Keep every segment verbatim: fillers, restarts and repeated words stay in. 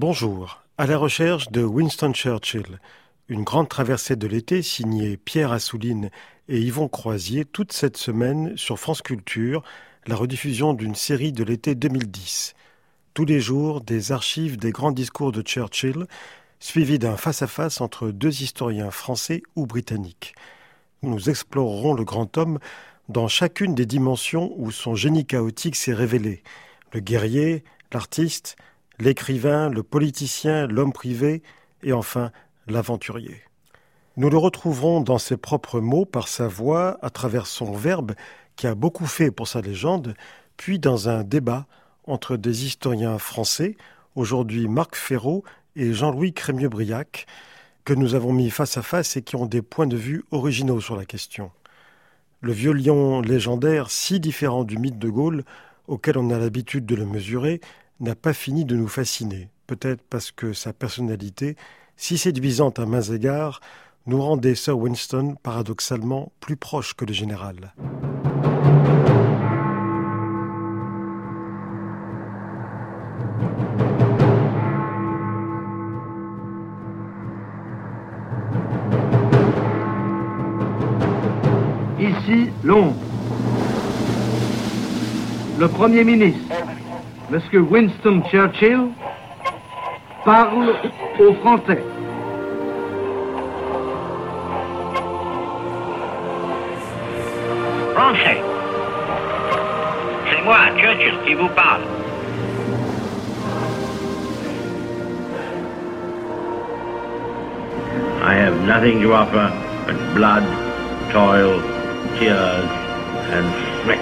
Bonjour, à la recherche de Winston Churchill, une grande traversée de l'été signée Pierre Assouline et Yvon Croisier toute cette semaine sur France Culture, la rediffusion d'une série de l'été deux mille dix. Tous les jours, des archives des grands discours de Churchill, suivis d'un face-à-face entre deux historiens français ou britanniques. Nous explorerons le grand homme dans chacune des dimensions où son génie chaotique s'est révélé. Le guerrier, l'artiste, l'écrivain, le politicien, l'homme privé et enfin l'aventurier. Nous le retrouverons dans ses propres mots, par sa voix, à travers son verbe qui a beaucoup fait pour sa légende, puis dans un débat entre des historiens français, aujourd'hui Marc Ferraud et Jean-Louis Crémieux-Briac, que nous avons mis face à face et qui ont des points de vue originaux sur la question. Le vieux lion légendaire, si différent du mythe de Gaulle, auquel on a l'habitude de le mesurer, n'a pas fini de nous fasciner, peut-être parce que sa personnalité, si séduisante à mains égards, nous rendait Sir Winston paradoxalement plus proche que le général. Ici, Londres. Le Premier ministre, Monsieur Winston Churchill, parle aux Français. Français, c'est moi, Churchill, qui vous parle. I have nothing to offer but blood, toil, tears and sweat.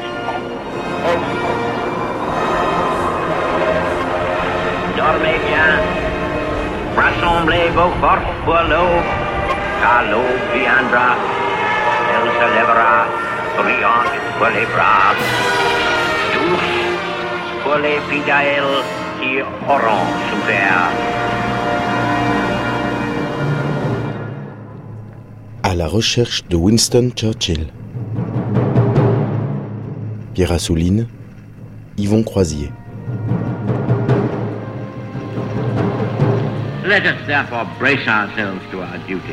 Dormez bien, rassemblez vos forces pour l'aube, car l'aube viendra, elle se lèvera, brillante pour les braves, douce pour les fidèles qui auront souffert. À la recherche de Winston Churchill. Pierre Assouline, Yvon Croisier. Let us therefore brace ourselves to our duty.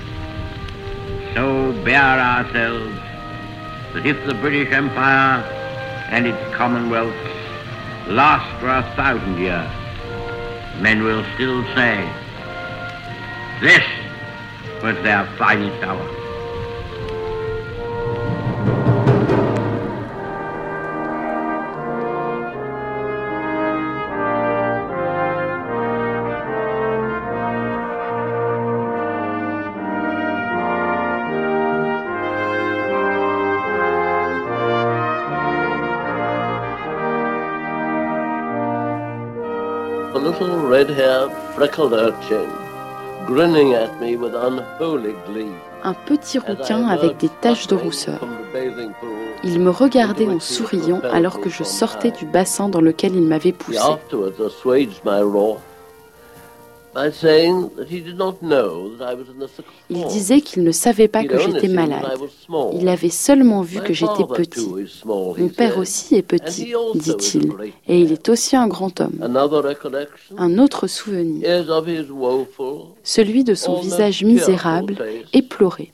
So bear ourselves that if the British Empire and its Commonwealth last for a thousand years, men will still say, this was their finest hour. A little red-haired, freckled urchin, grinning at me with unholy glee. Un petit rouquin avec des taches de rousseur. Il me regardait en souriant alors que je sortais du bassin dans lequel il m'avait poussé. Il disait qu'il ne savait pas que j'étais malade. Il avait seulement vu que j'étais petit. Mon père aussi est petit, dit-il, et il est aussi un grand homme. Un autre souvenir, celui de son visage misérable, éploré.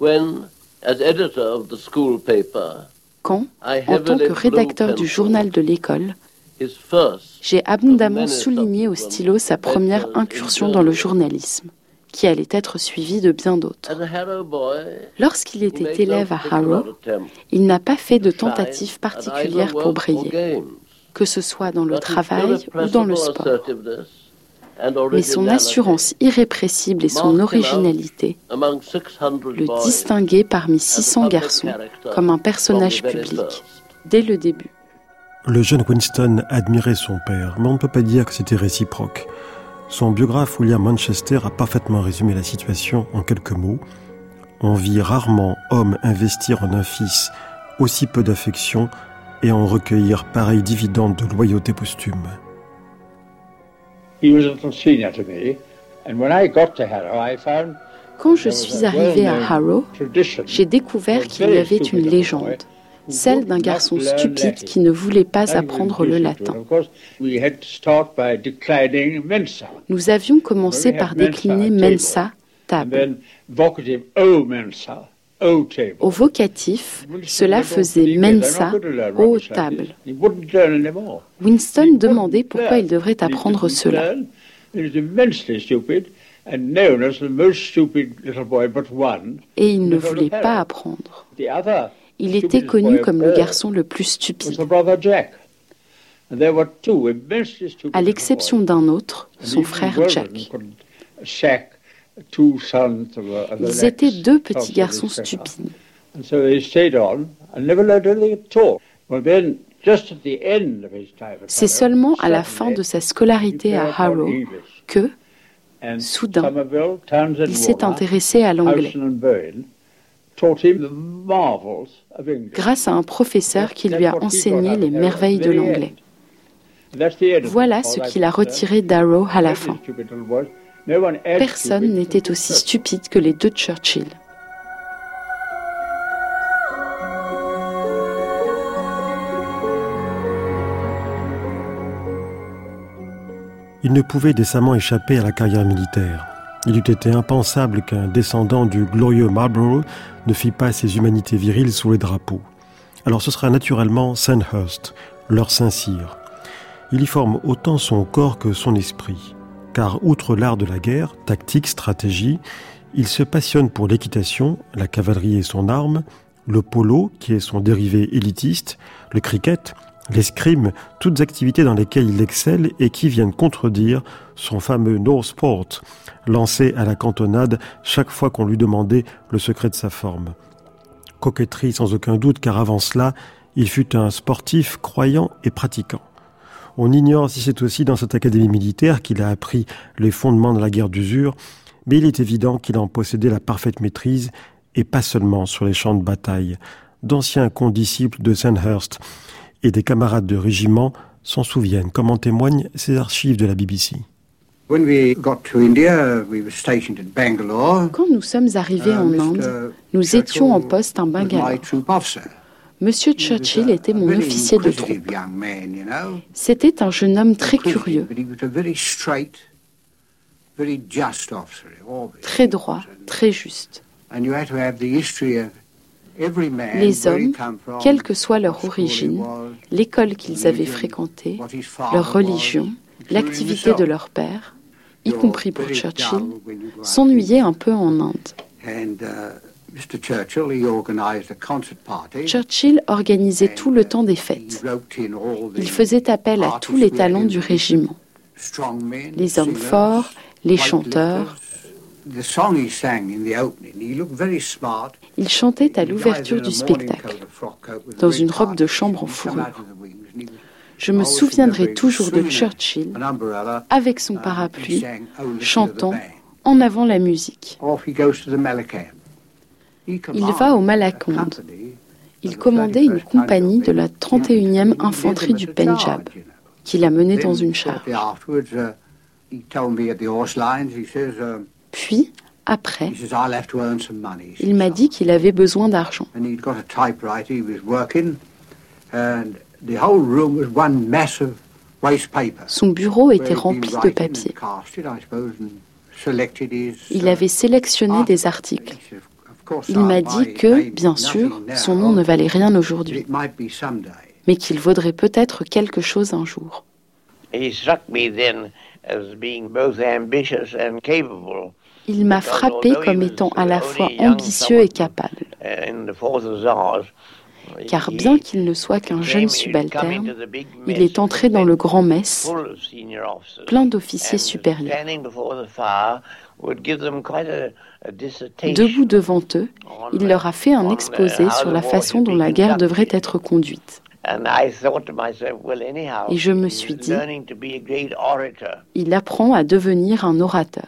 Quand, en tant que rédacteur du journal de l'école, j'ai abondamment souligné au stylo sa première incursion dans le journalisme, qui allait être suivie de bien d'autres. Lorsqu'il était élève à Harrow, il n'a pas fait de tentative particulière pour briller, que ce soit dans le travail ou dans le sport. Mais son assurance irrépressible et son originalité le distinguaient parmi six cents garçons comme un personnage public, dès le début. Le jeune Winston admirait son père, mais on ne peut pas dire que c'était réciproque. Son biographe William Manchester a parfaitement résumé la situation en quelques mots. On vit rarement homme investir en un fils aussi peu d'affection et en recueillir pareille dividende de loyauté posthume. Quand je suis arrivé à Harrow, j'ai découvert qu'il y avait une légende, celle d'un garçon stupide qui ne voulait pas apprendre le latin. Nous avions commencé par décliner mensa, table. Au vocatif, cela faisait mensa, ô table. Winston demandait pourquoi il devrait apprendre cela. Et il ne voulait pas apprendre. Il était connu comme le garçon le plus stupide. À l'exception d'un autre, son frère Jack. Ils étaient deux petits garçons stupides. C'est seulement à la fin de sa scolarité à Harrow que, soudain, il s'est intéressé à l'anglais. Grâce à un professeur qui lui a enseigné les merveilles de l'anglais. Voilà ce qu'il a retiré d'Harrow à la fin. Personne n'était aussi stupide que les deux Churchill. Il ne pouvait décemment échapper à la carrière militaire. Il eût été impensable qu'un descendant du glorieux Marlborough ne fît pas ses humanités viriles sous les drapeaux. Alors ce sera naturellement Sandhurst, leur Saint-Cyr. Il y forme autant son corps que son esprit. Car outre l'art de la guerre, tactique, stratégie, il se passionne pour l'équitation, la cavalerie est son arme, le polo, qui est son dérivé élitiste, le cricket, l'escrime, toutes activités dans lesquelles il excelle et qui viennent contredire son fameux no sport, lancé à la cantonade chaque fois qu'on lui demandait le secret de sa forme. Coquetterie sans aucun doute, car avant cela, il fut un sportif croyant et pratiquant. On ignore si c'est aussi dans cette académie militaire qu'il a appris les fondements de la guerre d'usure, mais il est évident qu'il en possédait la parfaite maîtrise, et pas seulement sur les champs de bataille. D'anciens condisciples de Sandhurst et des camarades de régiment s'en souviennent, comme en témoignent ces archives de la B B C. Quand nous sommes arrivés en Inde, nous étions en poste à Bangalore. Monsieur Churchill était mon officier de troupe. C'était un jeune homme très curieux, très droit, très juste. Les hommes, quelle que soit leur origine, l'école qu'ils avaient fréquentée, leur religion, l'activité de leur père, y compris pour Churchill, s'ennuyaient un peu en Inde. Churchill organisait tout le temps des fêtes. Il faisait appel à tous les talents du régiment. Les hommes forts, les chanteurs. Il chantait à l'ouverture du spectacle, dans une robe de chambre en fourrure. Je me souviendrai toujours de Churchill, avec son parapluie, chantant « En avant la musique ». Il va au Malaconde. Il commandait une compagnie de la trente et unième infanterie du Pendjab, qu'il a menée dans une charge. Puis, après, il m'a dit qu'il avait besoin d'argent. Son bureau était rempli de papier. Il avait sélectionné des articles. Il m'a dit que, bien sûr, son nom ne valait rien aujourd'hui, mais qu'il vaudrait peut-être quelque chose un jour. Il m'a frappé comme étant à la fois ambitieux et capable. Car bien qu'il ne soit qu'un jeune subalterne, il est entré dans le grand mess, plein d'officiers supérieurs. Debout devant eux, il leur a fait un exposé sur la façon dont la guerre devrait être conduite. Et je me suis dit, il apprend à devenir un orateur.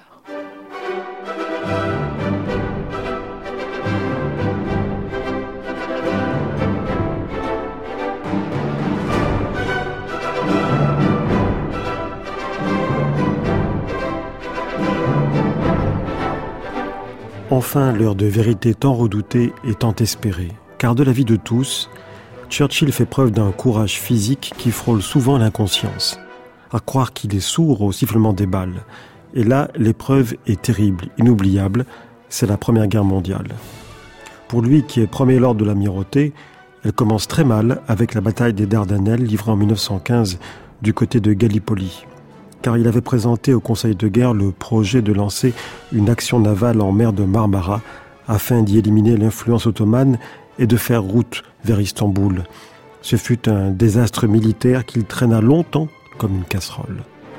Enfin, l'heure de vérité tant redoutée et tant espérée, car de la vie de tous, Churchill fait preuve d'un courage physique qui frôle souvent l'inconscience, à croire qu'il est sourd au sifflement des balles. Et là, l'épreuve est terrible, inoubliable, c'est la Première Guerre mondiale. Pour lui, qui est premier lord de l'amirauté, elle commence très mal avec la bataille des Dardanelles livrée en mille neuf cent quinze du côté de Gallipoli. Car il avait présenté au Conseil de guerre le projet de lancer une action navale en mer de Marmara afin d'y éliminer l'influence ottomane et de faire route vers Istanbul. Ce fut un désastre militaire qu'il traîna longtemps comme une casserole.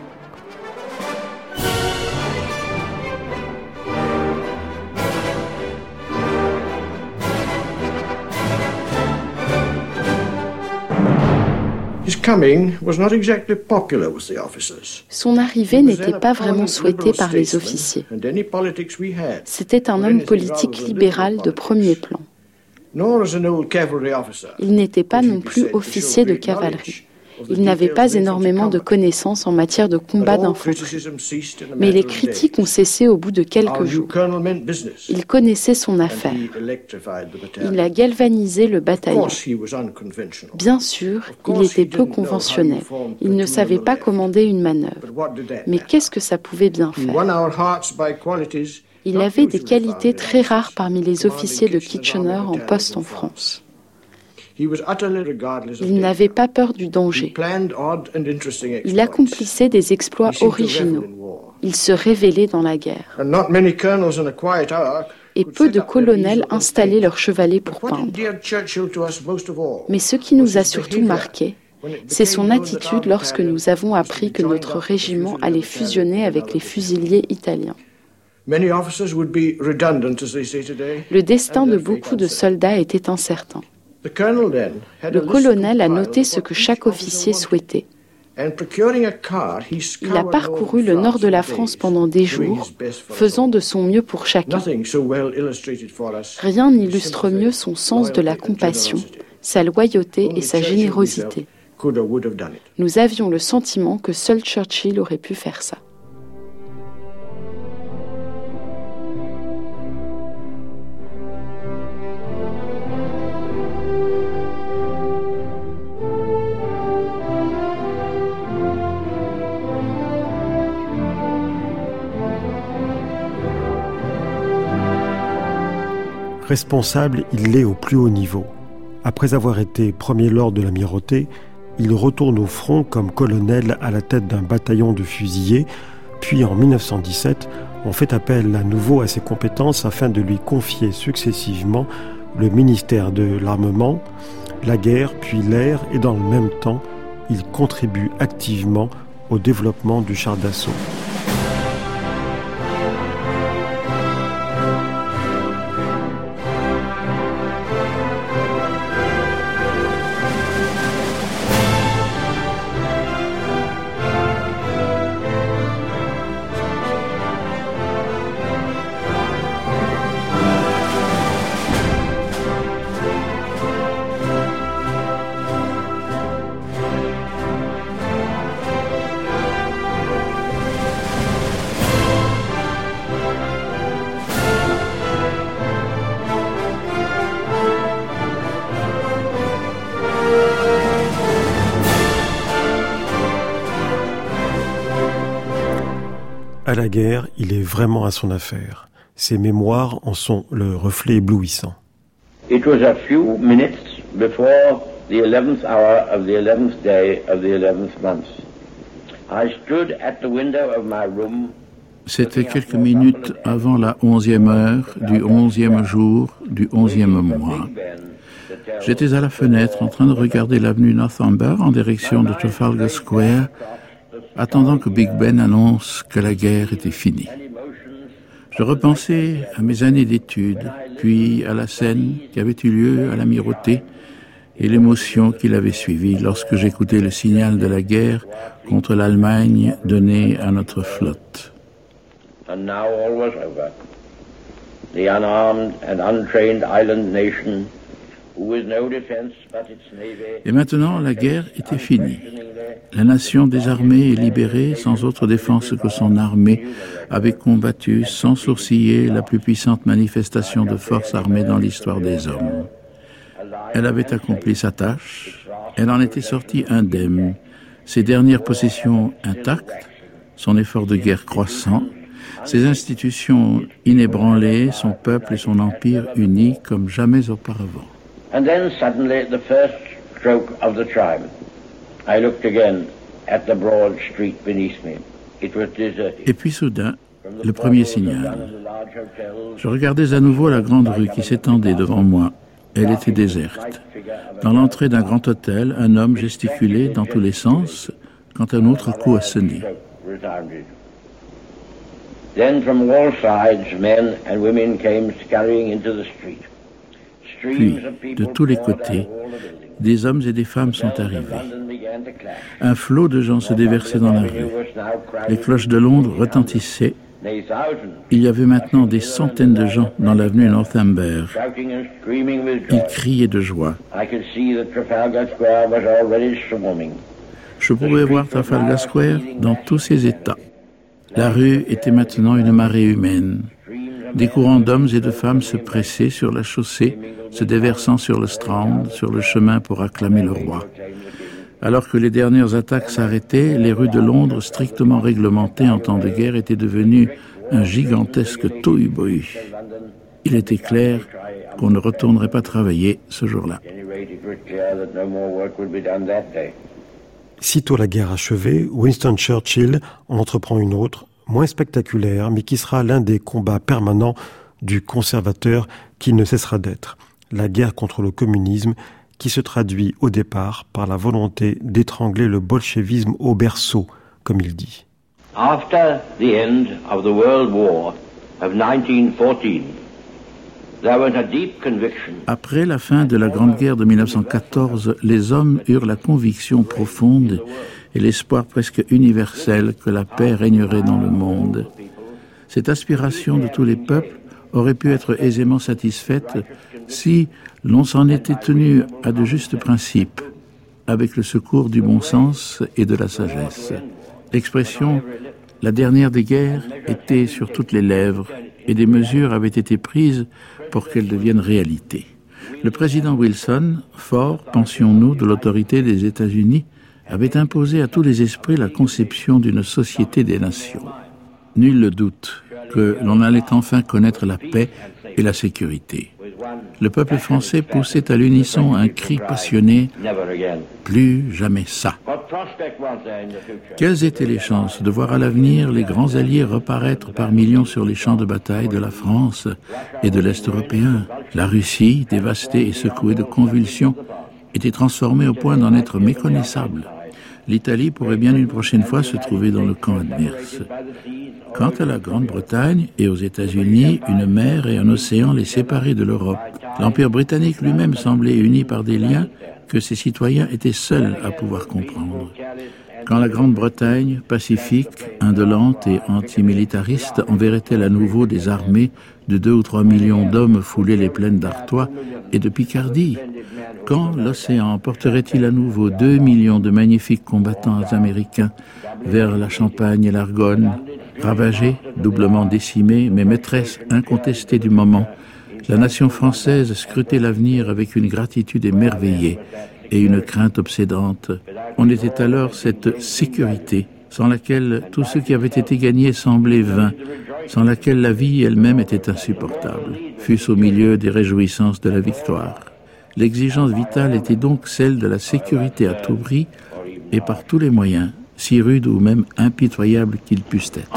Son arrivée n'était pas vraiment souhaitée par les officiers. C'était un homme politique libéral de premier plan. Il n'était pas non plus officier de cavalerie. Il n'avait pas énormément de connaissances en matière de combat d'infanterie. Mais les critiques ont cessé au bout de quelques jours. Il connaissait son affaire. Il a galvanisé le bataillon. Bien sûr, il était peu conventionnel. Il ne savait pas commander une manœuvre. Mais qu'est-ce que ça pouvait bien faire ? Il avait des qualités très rares parmi les officiers de Kitchener en poste en France. Il n'avait pas peur du danger. Il accomplissait des exploits originaux. Il se révélait dans la guerre. Et peu de colonels installaient leurs chevalets pour peindre. Mais ce qui nous a surtout marqué, c'est son attitude lorsque nous avons appris que notre régiment allait fusionner avec les fusiliers italiens. Le destin de beaucoup de soldats était incertain. Le colonel a noté ce que chaque officier souhaitait. Il a parcouru le nord de la France pendant des jours, faisant de son mieux pour chacun. Rien n'illustre mieux son sens de la compassion, sa loyauté et sa générosité. Nous avions le sentiment que seul Churchill aurait pu faire ça. Responsable, il l'est au plus haut niveau. Après avoir été premier lord de l'amirauté, il retourne au front comme colonel à la tête d'un bataillon de fusiliers, puis en mille neuf cent dix-sept, on fait appel à nouveau à ses compétences afin de lui confier successivement le ministère de l'Armement, la guerre, puis l'air, et dans le même temps, il contribue activement au développement du char d'assaut. À la guerre, il est vraiment à son affaire. Ses mémoires en sont le reflet éblouissant. It was a few minutes before the eleventh hour of the eleventh day of the eleventh month. I stood at the window of my room. C'était quelques minutes avant la onzième heure du onzième jour du onzième mois. J'étais à la fenêtre en train de regarder l'avenue Northumber en direction de Trafalgar Square, attendant que Big Ben annonce que la guerre était finie. Je repensais à mes années d'études, puis à la scène qui avait eu lieu à l'amirauté et l'émotion qui l'avait suivie lorsque j'écoutais le signal de la guerre contre l'Allemagne donné à notre flotte. And now all was over. The unarmed and untrained island nation, with no defense but its navy. Et maintenant, la guerre était finie. La nation désarmée et libérée, sans autre défense que son armée, avait combattu sans sourciller la plus puissante manifestation de force armée dans l'histoire des hommes. Elle avait accompli sa tâche, elle en était sortie indemne, ses dernières possessions intactes, son effort de guerre croissant, ses institutions inébranlées, son peuple et son empire unis comme jamais auparavant. And then suddenly the first stroke of the chime. I looked again at the broad street beneath me. It was deserted. Et puis soudain, le premier signal. Je regardais à nouveau la grande rue qui s'étendait devant moi. Elle était déserte. Dans l'entrée d'un grand hôtel, un homme gesticulait dans tous les sens quand un autre coup a sonné. Then from all sides, men and women came scurrying into the street. Puis, de tous les côtés, des hommes et des femmes sont arrivés. Un flot de gens se déversait dans la rue. Les cloches de Londres retentissaient. Il y avait maintenant des centaines de gens dans l'avenue Northumbert. Ils criaient de joie. Je pouvais voir Trafalgar Square dans tous ses états. La rue était maintenant une marée humaine. Des courants d'hommes et de femmes se pressaient sur la chaussée, se déversant sur le Strand, sur le chemin pour acclamer le roi. Alors que les dernières attaques s'arrêtaient, les rues de Londres, strictement réglementées en temps de guerre, étaient devenues un gigantesque tohu-bohu. Il était clair qu'on ne retournerait pas travailler ce jour-là. Sitôt la guerre achevée, Winston Churchill en entreprend une autre, moins spectaculaire, mais qui sera l'un des combats permanents du conservateur qui ne cessera d'être. La guerre contre le communisme, qui se traduit au départ par la volonté d'étrangler le bolchevisme au berceau, comme il dit. After the end of the World War of nineteen fourteen, there was a deep conviction. Après la fin de la Grande Guerre de mille neuf cent quatorze, les hommes eurent la conviction profonde et l'espoir presque universel que la paix régnerait dans le monde. Cette aspiration de tous les peuples aurait pu être aisément satisfaite si l'on s'en était tenu à de justes principes, avec le secours du bon sens et de la sagesse. L'expression « la dernière des guerres » était sur toutes les lèvres et des mesures avaient été prises pour qu'elle devienne réalité. Le président Wilson, fort, pensions-nous, de l'autorité des États-Unis, avait imposé à tous les esprits la conception d'une société des nations. Nul ne doute que l'on allait enfin connaître la paix et la sécurité. Le peuple français poussait à l'unisson un cri passionné « Plus jamais ça ». Quelles étaient les chances de voir à l'avenir les grands alliés reparaître par millions sur les champs de bataille de la France et de l'Est européen? La Russie, dévastée et secouée de convulsions, était transformée au point d'en être méconnaissable. L'Italie pourrait bien une prochaine fois se trouver dans le camp adverse. Quant à la Grande-Bretagne et aux États-Unis, une mer et un océan les séparaient de l'Europe. L'Empire britannique lui-même semblait uni par des liens que ses citoyens étaient seuls à pouvoir comprendre. Quand la Grande-Bretagne, pacifique, indolente et antimilitariste, enverrait-elle à nouveau des armées de deux ou trois millions d'hommes fouler les plaines d'Artois et de Picardie? Quand l'océan porterait-il à nouveau deux millions de magnifiques combattants américains vers la Champagne et l'Argonne, ravagés, doublement décimés, mais maîtresse incontestée du moment, la nation française scrutait l'avenir avec une gratitude émerveillée et une crainte obsédante. On était alors cette sécurité sans laquelle tout ce qui avait été gagné semblait vain, sans laquelle la vie elle-même était insupportable, fût-ce au milieu des réjouissances de la victoire. L'exigence vitale était donc celle de la sécurité à tout prix et par tous les moyens, si rudes ou même impitoyables qu'ils puissent être.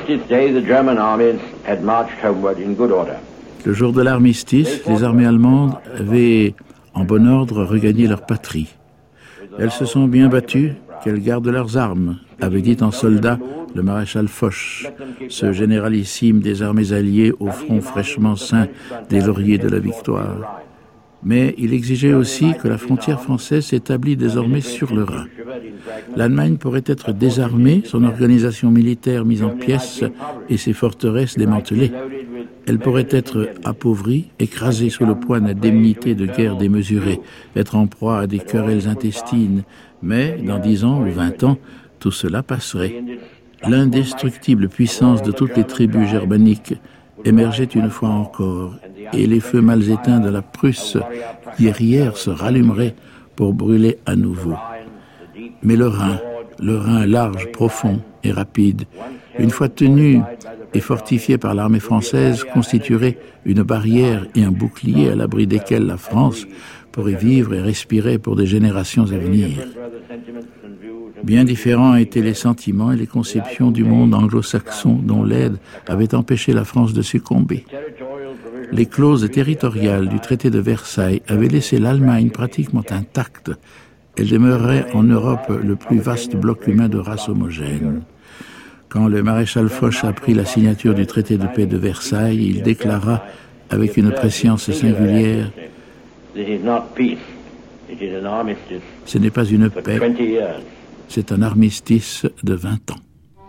Le jour de l'armistice, les armées allemandes avaient en bon ordre regagné leur patrie. Elles se sont bien battues, qu'elles gardent leurs armes, avait dit en soldat le maréchal Foch, ce généralissime des armées alliées au front fraîchement ceint des lauriers de la victoire. Mais il exigeait aussi que la frontière française s'établisse désormais sur le Rhin. L'Allemagne pourrait être désarmée, son organisation militaire mise en pièces et ses forteresses démantelées. Elle pourrait être appauvrie, écrasée sous le poids d'indemnités de guerre démesurées, être en proie à des querelles intestines. Mais, dans dix ans ou vingt ans, tout cela passerait. L'indestructible puissance de toutes les tribus germaniques émergeait une fois encore, et les feux mal éteints de la Prusse guerrière se rallumeraient pour brûler à nouveau. Mais le Rhin, le Rhin large, profond et rapide, une fois tenu et fortifié par l'armée française, constituerait une barrière et un bouclier à l'abri desquels la France pourrait vivre et respirer pour des générations à venir. Bien différents étaient les sentiments et les conceptions du monde anglo-saxon dont l'aide avait empêché la France de succomber. Les clauses territoriales du traité de Versailles avaient laissé l'Allemagne pratiquement intacte. Elle demeurait en Europe le plus vaste bloc humain de race homogène. Quand le maréchal Foch apprit la signature du traité de paix de Versailles, il déclara avec une prescience singulière « Ce n'est pas une paix, c'est un armistice de vingt ans. »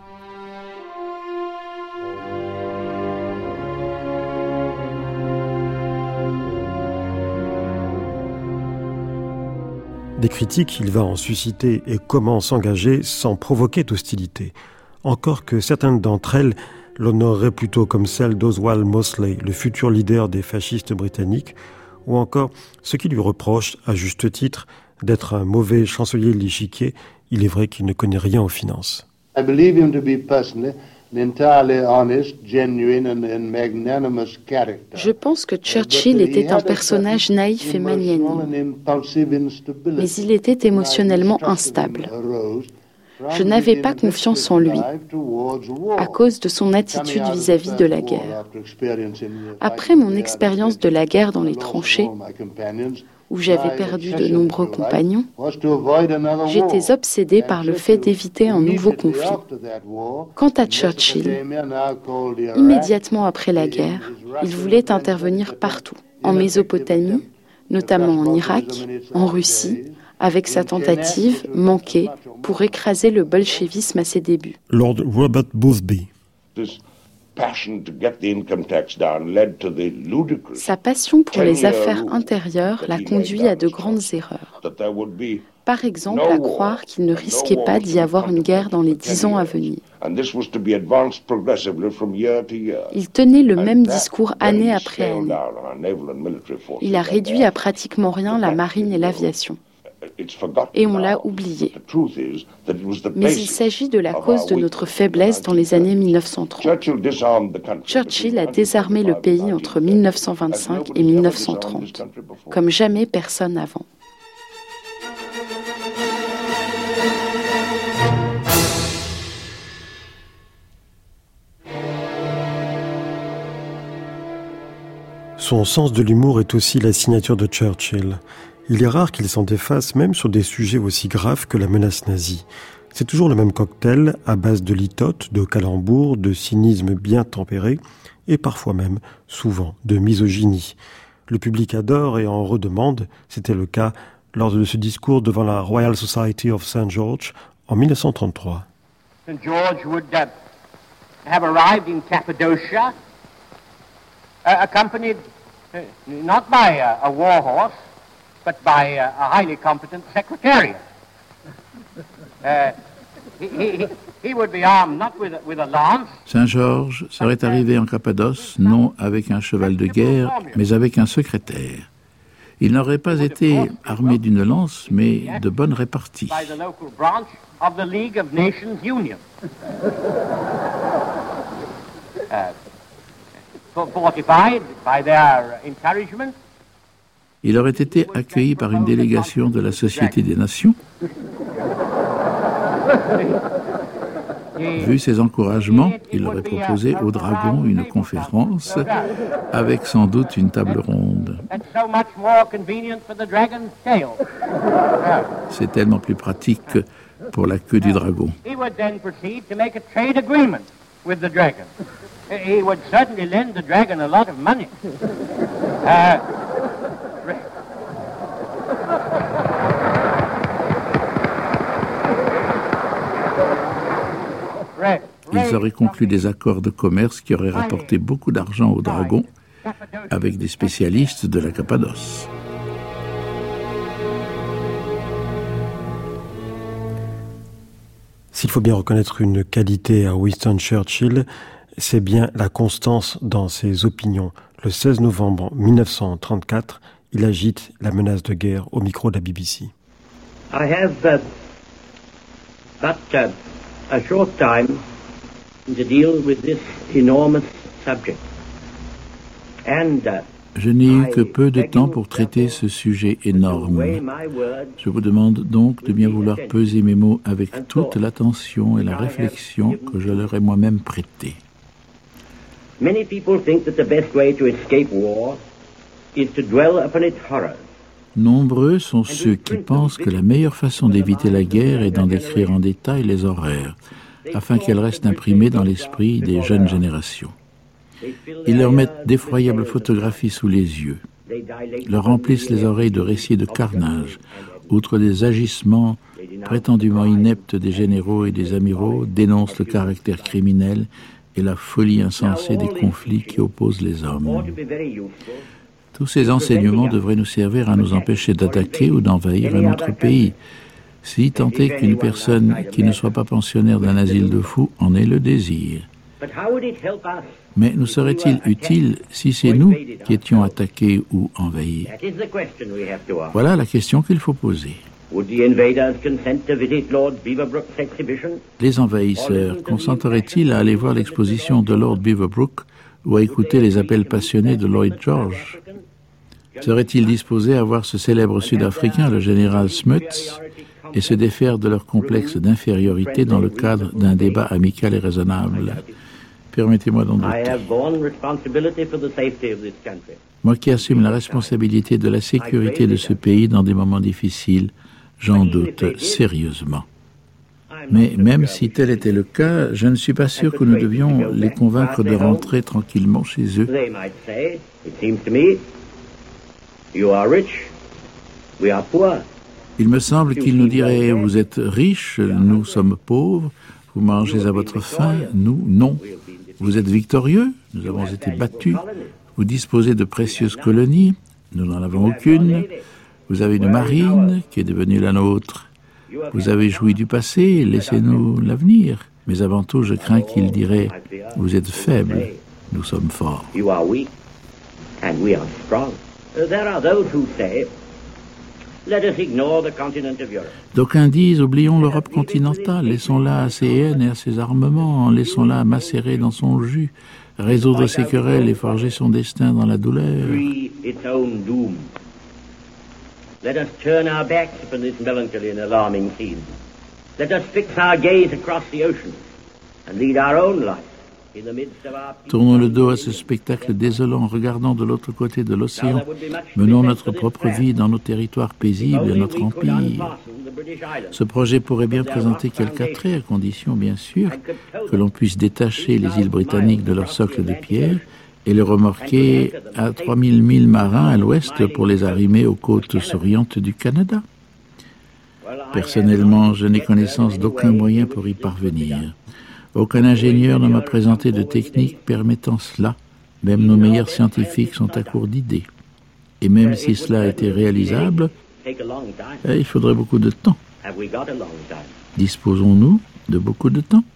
Des critiques, il va en susciter et comment s'engager sans provoquer d'hostilité. Encore que certaines d'entre elles l'honoreraient plutôt comme celle d'Oswald Mosley, le futur leader des fascistes britanniques, ou encore ceux qui lui reprochent, à juste titre, d'être un mauvais chancelier de l'échiquier. Il est vrai qu'il ne connaît rien aux finances. I believe him to be personally an entirely honest, genuine and, and magnanimous character. Je pense que Churchill était un personnage naïf et magnanime, mais il était émotionnellement instable. Je n'avais pas confiance en lui à cause de son attitude vis-à-vis de la guerre. Après mon expérience de la guerre dans les tranchées, où j'avais perdu de nombreux compagnons, j'étais obsédé par le fait d'éviter un nouveau conflit. Quant à Churchill, immédiatement après la guerre, il voulait intervenir partout, en Mésopotamie, notamment en Irak, en Russie, avec sa tentative, manquée, pour écraser le bolchevisme à ses débuts. Lord Robert Boothby. Sa passion pour les affaires intérieures l'a conduit à de grandes erreurs. Par exemple, à croire qu'il ne risquait pas d'y avoir une guerre dans les dix ans à venir. Il tenait le même discours année après année. Il a réduit à pratiquement rien la marine et l'aviation. Et on l'a oublié. Mais il s'agit de la cause de notre faiblesse dans les années mille neuf cent trente. Churchill a désarmé le pays entre mille neuf cent vingt-cinq et mille neuf cent trente, comme jamais personne avant. Son sens de l'humour est aussi la signature de Churchill. Il est rare qu'il s'en défasse même sur des sujets aussi graves que la menace nazie. C'est toujours le même cocktail à base de litote, de calembours, de cynisme bien tempéré et parfois même, souvent, de misogynie. Le public adore et en redemande. C'était le cas lors de ce discours devant la Royal Society of Saint George en mille neuf cent trente-trois. Saint George would uh, have arrived in Cappadocia, uh, accompanied uh, not by uh, a war horse, but by uh, a highly competent secretariat. Uh, he, he, he would be armed not with a, with a lance. Saint-Georges serait arrivé en Cappadoce non avec un cheval de guerre, mais avec un secrétaire. Il n'aurait pas été armé d'une lance, mais de bonne répartie. By the local branch of the League of Nations Union. uh, fortified by their encouragement. Il aurait été accueilli par une délégation de la Société des Nations. Vu ses encouragements, il aurait proposé au dragon une conférence avec sans doute une table ronde. C'est tellement plus pratique pour la queue du dragon. Ils auraient conclu des accords de commerce qui auraient rapporté beaucoup d'argent au dragon avec des spécialistes de la Cappadoce. S'il faut bien reconnaître une qualité à Winston Churchill, c'est bien la constance dans ses opinions. Le seize novembre mille neuf cent trente-quatre, il agite la menace de guerre au micro de la B B C. I have uh, but uh, a short time to deal with this enormous subject. And uh, Je n'ai eu que peu de temps pour traiter ce sujet énorme. Je vous demande donc de bien vouloir peser mes mots avec toute l'attention et la réflexion que je leur ai moi-même prêtée. Many people think that the best way to escape war is to dwell upon its horrors. Nombreux sont ceux qui pensent que la meilleure façon d'éviter la guerre est d'en décrire en détail les horreurs, afin qu'elles restent imprimées dans l'esprit des jeunes générations. Ils leur mettent d'effroyables photographies sous les yeux, leur remplissent les oreilles de récits de carnage, outre les agissements prétendument ineptes des généraux et des amiraux, dénoncent le caractère criminel et la folie insensée des conflits qui opposent les hommes. Tous ces enseignements devraient nous servir à nous empêcher d'attaquer ou d'envahir un autre pays, si tant est qu'une personne qui ne soit pas pensionnaire d'un asile de fous en ait le désir. Mais nous serait-il utile si c'est nous qui étions attaqués ou envahis? Voilà la question qu'il faut poser. Les envahisseurs consenteraient-ils à aller voir l'exposition de Lord Beaverbrook ou à écouter les appels passionnés de Lloyd George? Seraient-ils disposés à voir ce célèbre Sud-Africain, le général Smuts, et se défaire de leur complexe d'infériorité dans le cadre d'un débat amical et raisonnable? Permettez-moi d'en douter. Moi qui assume la responsabilité de la sécurité de ce pays dans des moments difficiles, j'en doute sérieusement. Mais même si tel était le cas, je ne suis pas sûr que nous devions les convaincre de rentrer tranquillement chez eux. Il me semble qu'ils nous diraient « Vous êtes riches, nous sommes pauvres, vous mangez à votre faim, nous, non. Vous êtes victorieux, nous avons été battus. Vous disposez de précieuses colonies, nous n'en avons aucune. Vous avez une marine qui est devenue la nôtre. Vous avez joui du passé, laissez-nous l'avenir. Mais avant tout, je crains qu'ils diraient « Vous êtes faibles, nous sommes forts. » D'aucuns disent, oublions l'Europe continentale, laissons-la à ses haines et à ses armements, laissons-la macérer dans son jus, résoudre ses querelles et forger son destin dans la douleur. Let us turn our backs upon this melancholy and alarming scene. Let us fix our gaze across the ocean and lead our own life. Tournons le dos à ce spectacle désolant, regardant de l'autre côté de l'océan. Menons notre propre vie dans nos territoires paisibles et notre empire. Ce projet pourrait bien présenter quelque attrait, à condition, bien sûr, que l'on puisse détacher les îles britanniques de leur socle de pierre et les remorquer à trois mille milles marins à l'ouest pour les arrimer aux côtes orientales du Canada. Personnellement, je n'ai connaissance d'aucun moyen pour y parvenir. Aucun ingénieur ne m'a présenté de technique permettant cela. Même nos meilleurs scientifiques sont à court d'idées. Et même si cela était réalisable, il faudrait beaucoup de temps. Disposons-nous de beaucoup de temps?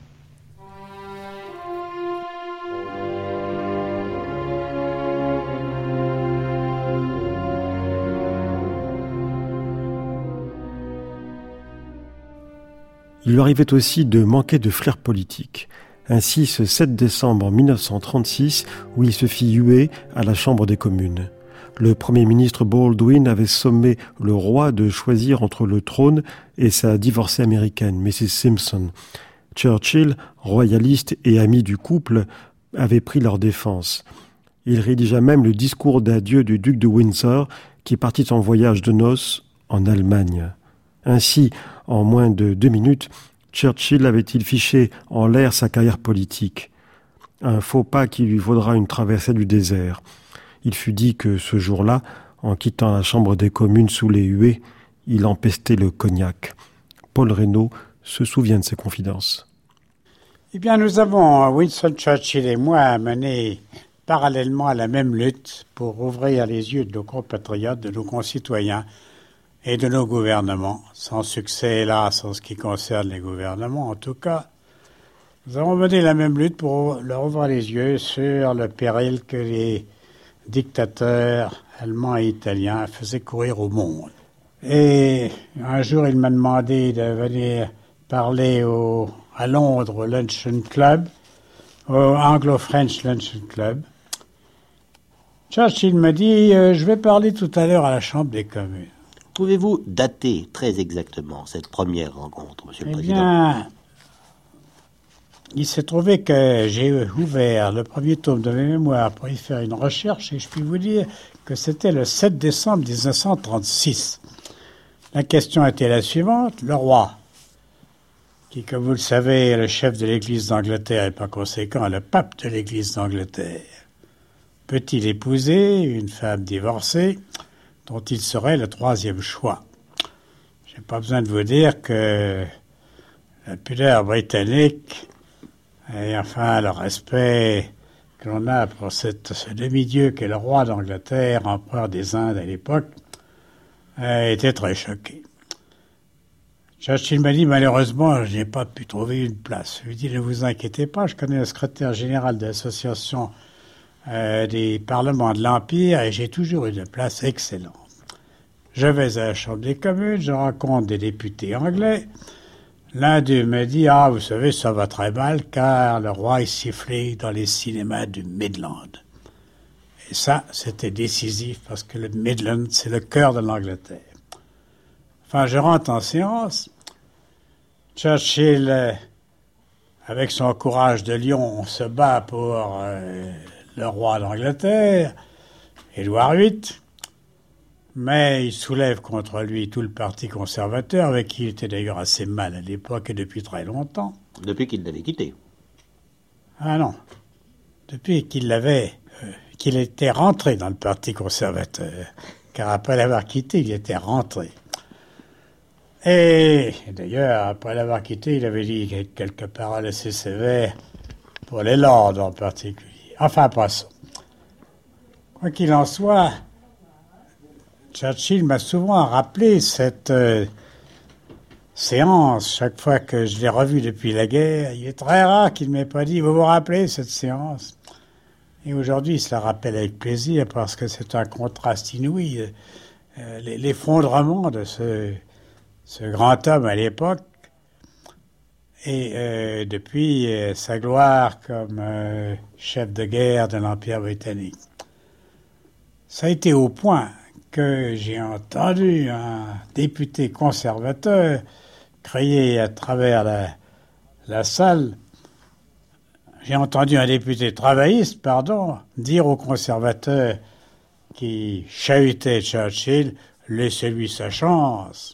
Il lui arrivait aussi de manquer de flair politique. Ainsi, ce sept décembre mille neuf cent trente-six, où il se fit huer à la Chambre des communes. Le Premier ministre Baldwin avait sommé le roi de choisir entre le trône et sa divorcée américaine, missus Simpson. Churchill, royaliste et ami du couple, avait pris leur défense. Il rédigea même le discours d'adieu du duc de Windsor, qui partit en voyage de noces en Allemagne. Ainsi, en moins de deux minutes, Churchill avait-il fiché en l'air sa carrière politique. Un faux pas qui lui vaudra une traversée du désert. Il fut dit que ce jour-là, en quittant la Chambre des communes sous les huées, il empestait le cognac. Paul Reynaud se souvient de ses confidences. Eh bien, nous avons, Winston Churchill et moi, mené parallèlement à la même lutte pour ouvrir les yeux de nos compatriotes, de nos concitoyens, et de nos gouvernements, sans succès hélas en ce qui concerne les gouvernements en tout cas. Nous avons mené la même lutte pour leur ouvrir les yeux sur le péril que les dictateurs allemands et italiens faisaient courir au monde. Et un jour, il m'a demandé de venir parler au, à Londres au Luncheon Club, au Anglo-French Luncheon Club. Churchill m'a dit euh, « Je vais parler tout à l'heure à la Chambre des communes ». Pouvez-vous dater très exactement cette première rencontre, Monsieur le eh Président ? Bien, il s'est trouvé que j'ai ouvert le premier tome de mes mémoires pour y faire une recherche et je puis vous dire que c'était le sept décembre dix-neuf cent trente-six. La question était la suivante. Le roi, qui, comme vous le savez, est le chef de l'Église d'Angleterre et par conséquent le pape de l'Église d'Angleterre, peut-il épouser une femme divorcée dont il serait le troisième choix? Je n'ai pas besoin de vous dire que la pudeur britannique et enfin le respect que l'on a pour cette, ce demi-dieu qu'est le roi d'Angleterre, empereur des Indes à l'époque, a été très choqué. Churchill m'a dit, malheureusement, je n'ai pas pu trouver une place. Je lui ai dit, ne vous inquiétez pas, je connais le secrétaire général de l'association euh, des parlements de l'Empire et j'ai toujours une place excellente. Je vais à la Chambre des communes, je rencontre des députés anglais. L'un d'eux me dit, ah, vous savez, ça va très mal car le roi est sifflé dans les cinémas du Midland. Et ça, c'était décisif parce que le Midland, c'est le cœur de l'Angleterre. Enfin, je rentre en séance. Churchill, euh, avec son courage de lion, se bat pour euh, le roi d'Angleterre, Édouard huit, mais il soulève contre lui tout le parti conservateur, avec qui il était d'ailleurs assez mal à l'époque et depuis très longtemps. Depuis qu'il l'avait quitté. Ah non, depuis qu'il l'avait, euh, qu'il était rentré dans le parti conservateur, car après l'avoir quitté, il était rentré. Et d'ailleurs, après l'avoir quitté, il avait dit quelques paroles assez sévères pour les lords en particulier. Enfin, passons. Quoi qu'il en soit, Churchill m'a souvent rappelé cette euh, séance. Chaque fois que je l'ai revu depuis la guerre, il est très rare qu'il ne m'ait pas dit « Vous vous rappelez cette séance ?» Et aujourd'hui, il se la rappelle avec plaisir parce que c'est un contraste inouï. Euh, l'effondrement de ce... ce grand homme à l'époque, et euh, depuis euh, sa gloire comme euh, chef de guerre de l'Empire britannique. Ça a été au point que j'ai entendu un député conservateur crier à travers la, la salle, j'ai entendu un député travailliste, pardon, dire aux conservateurs qui chahutaient Churchill, laissez-lui sa chance.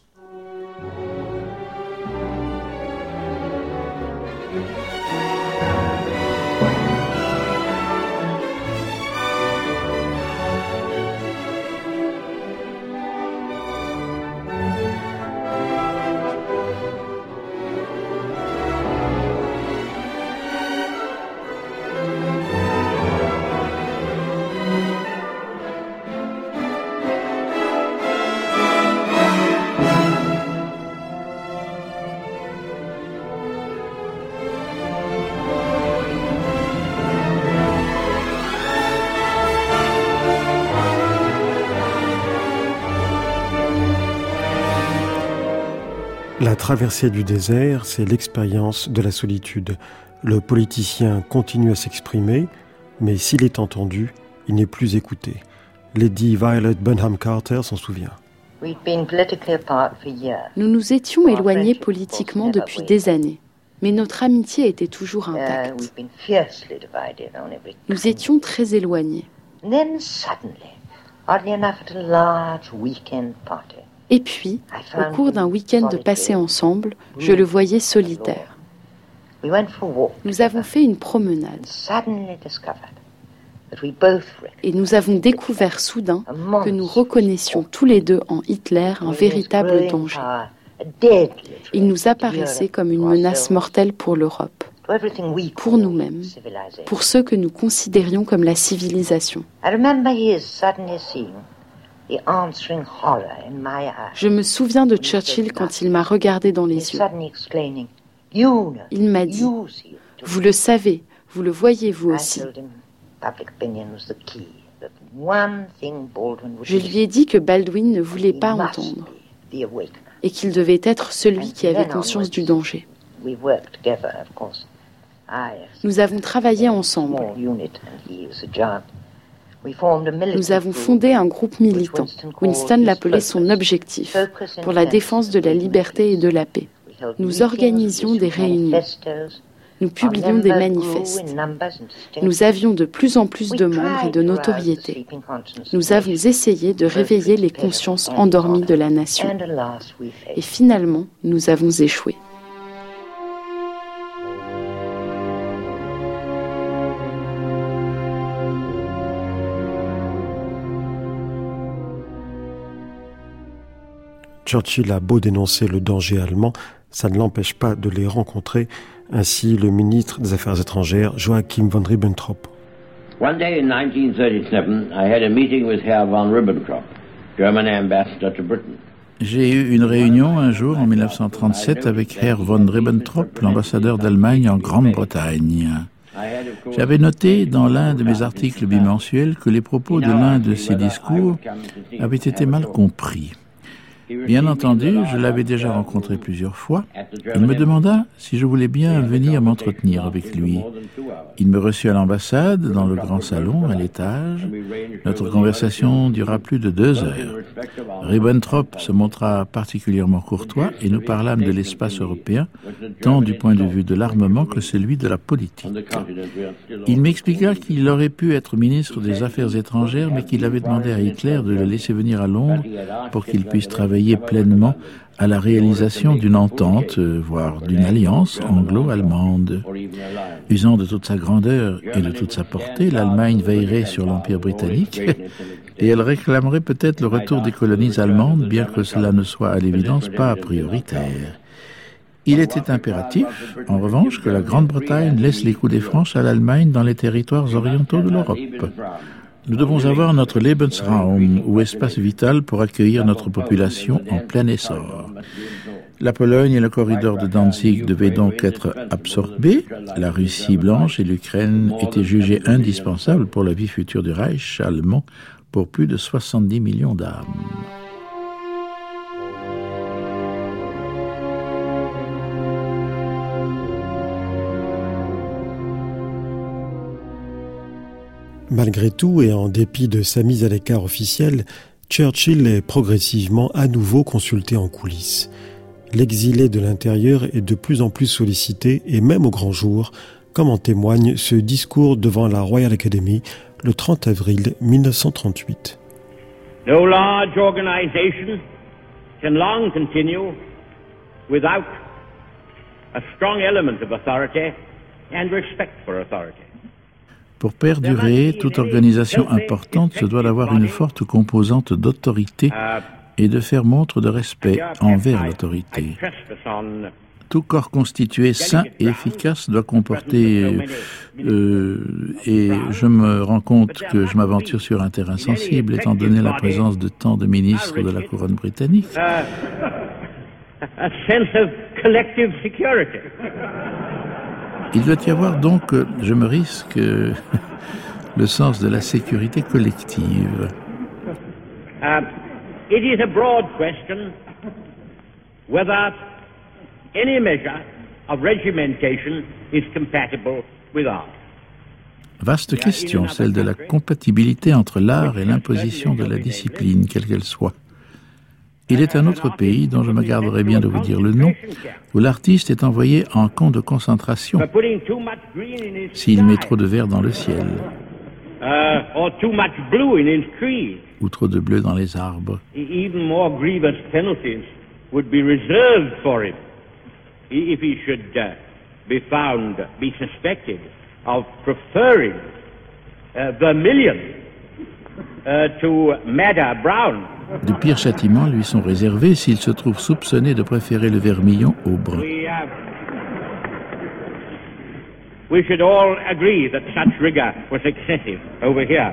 La traversée du désert, c'est l'expérience de la solitude. Le politicien continue à s'exprimer, mais s'il est entendu, il n'est plus écouté. Lady Violet Bonham Carter s'en souvient. Nous nous étions éloignés politiquement depuis des années, mais notre amitié était toujours intacte. Nous étions très éloignés. Et puis, au cours d'un week-end passé ensemble, je le voyais solitaire. Nous avons fait une promenade. Et nous avons découvert soudain que nous reconnaissions tous les deux en Hitler un véritable danger. Il nous apparaissait comme une menace mortelle pour l'Europe, pour nous-mêmes, pour ceux que nous considérions comme la civilisation. Je me souviens de Churchill quand il m'a regardé dans les yeux. Il m'a dit « Vous le savez, vous le voyez vous aussi ». Je lui ai dit que Baldwin ne voulait pas entendre et qu'il devait être celui qui avait conscience du danger. Nous avons travaillé ensemble. Nous avons fondé un groupe militant. Winston l'appelait son objectif, pour la défense de la liberté et de la paix. Nous organisions des réunions. Nous publions des manifestes. Nous avions de plus en plus de membres et de notoriété. Nous avons essayé de réveiller les consciences endormies de la nation. Et finalement, nous avons échoué. Churchill a beau dénoncer le danger allemand, ça ne l'empêche pas de les rencontrer. Ainsi, le ministre des Affaires étrangères, Joachim von Ribbentrop. One day in nineteen thirty-seven, I had a meeting with Herr von Ribbentrop, German ambassador to Britain. J'ai eu une réunion un jour en dix-neuf cent trente-sept avec Herr von Ribbentrop, l'ambassadeur d'Allemagne en Grande-Bretagne. J'avais noté dans l'un de mes articles bimensuels que les propos de l'un de ses discours avaient été mal compris. Bien entendu, je l'avais déjà rencontré plusieurs fois. Il me demanda si je voulais bien venir m'entretenir avec lui. Il me reçut à l'ambassade, dans le grand salon, à l'étage. Notre conversation dura plus de deux heures. Ribbentrop se montra particulièrement courtois et nous parlâmes de l'espace européen, tant du point de vue de l'armement que celui de la politique. Il m'expliqua qu'il aurait pu être ministre des Affaires étrangères, mais qu'il avait demandé à Hitler de le laisser venir à Londres pour qu'il puisse travailler pleinement à la réalisation d'une entente, voire d'une alliance anglo-allemande. Usant de toute sa grandeur et de toute sa portée, l'Allemagne veillerait sur l'Empire britannique et elle réclamerait peut-être le retour des colonies allemandes, bien que cela ne soit à l'évidence pas prioritaire. Il était impératif, en revanche, que la Grande-Bretagne laisse les coups des franches à l'Allemagne dans les territoires orientaux de l'Europe. Nous devons avoir notre Lebensraum, ou espace vital, pour accueillir notre population en plein essor. La Pologne et le corridor de Danzig devaient donc être absorbés. La Russie blanche et l'Ukraine étaient jugées indispensables pour la vie future du Reich allemand, pour plus de soixante-dix millions d'âmes. Malgré tout, et en dépit de sa mise à l'écart officielle, Churchill est progressivement à nouveau consulté en coulisses. L'exilé de l'intérieur est de plus en plus sollicité, et même au grand jour, comme en témoigne ce discours devant la Royal Academy le trente avril mille neuf cent trente-huit. No large organization can long continue without a strong element of authority and respect for authority. Pour perdurer, toute organisation importante se doit d'avoir une forte composante d'autorité et de faire montre de respect envers l'autorité. Tout corps constitué sain et efficace doit comporter, euh, et je me rends compte que je m'aventure sur un terrain sensible, étant donné la présence de tant de ministres de la couronne britannique. Il doit y avoir donc, je me risque, le sens de la sécurité collective. Uh, it is a broad question whether any measure of regimentation is compatible with art. Vaste question, celle de la compatibilité entre l'art et l'imposition de la discipline, quelle qu'elle soit. Il est un autre pays, dont je me garderai bien de vous dire le nom, où l'artiste est envoyé en camp de concentration s'il met trop de vert dans le ciel, ou trop de bleu dans les arbres. Even more grievous penalties would be reserved for him if he should uh, be found, be suspected of preferring uh, vermilion uh, to madder brown. De pires châtiments lui sont réservés s'il se trouve soupçonné de préférer le vermillon au brun. We, uh, we should all agree that such rigor was excessive over here.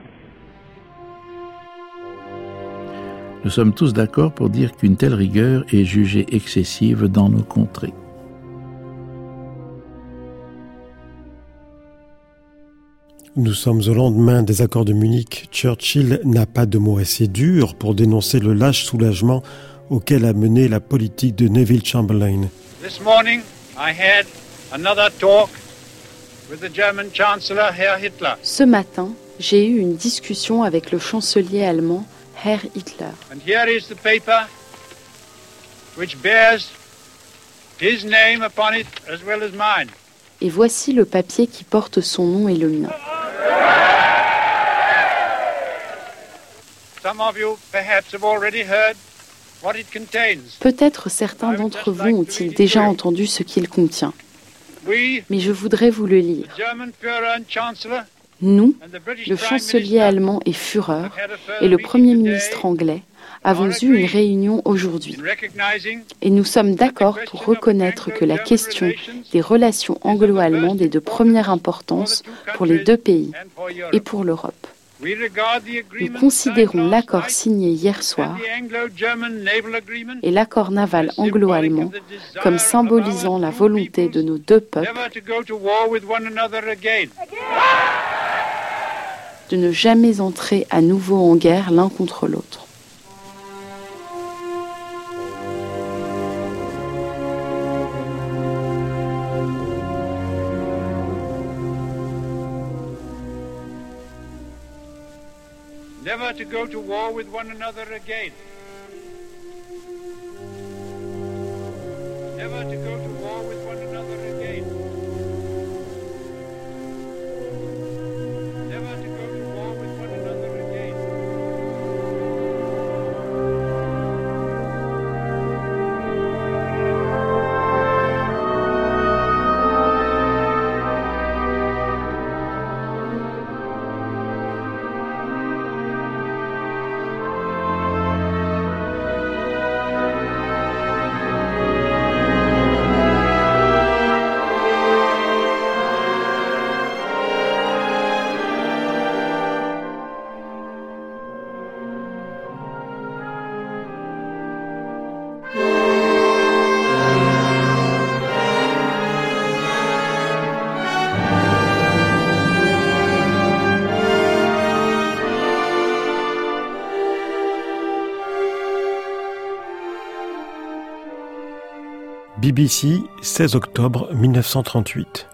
Nous sommes tous d'accord pour dire qu'une telle rigueur est jugée excessive dans nos contrées. Nous sommes au lendemain des accords de Munich. Churchill n'a pas de mots assez durs pour dénoncer le lâche soulagement auquel a mené la politique de Neville Chamberlain. This morning, I had another talk with the German Chancellor, Herr Hitler. Ce matin, j'ai eu une discussion avec le chancelier allemand, Herr Hitler. And here is the paper which bears his name upon it as well as mine. Et voici le papier qui porte son nom et le mien. Some of you perhaps have already heard what it contains. Peut-être certains d'entre vous ont-ils déjà entendu ce qu'il contient. Mais je voudrais vous le lire. Nous, le chancelier allemand et Führer, et le Premier ministre anglais, avons eu une réunion aujourd'hui. Et nous sommes d'accord pour reconnaître que la question des relations anglo-allemandes est de première importance pour les deux pays et pour l'Europe. Nous considérons l'accord signé hier soir et l'accord naval anglo-allemand comme symbolisant la volonté de nos deux peuples de ne jamais entrer à nouveau en guerre l'un contre l'autre. Never to go to war with one another again. Never to go to war with one another again. Never to go to war with one another again. B B C, seize octobre mille neuf cent trente-huit.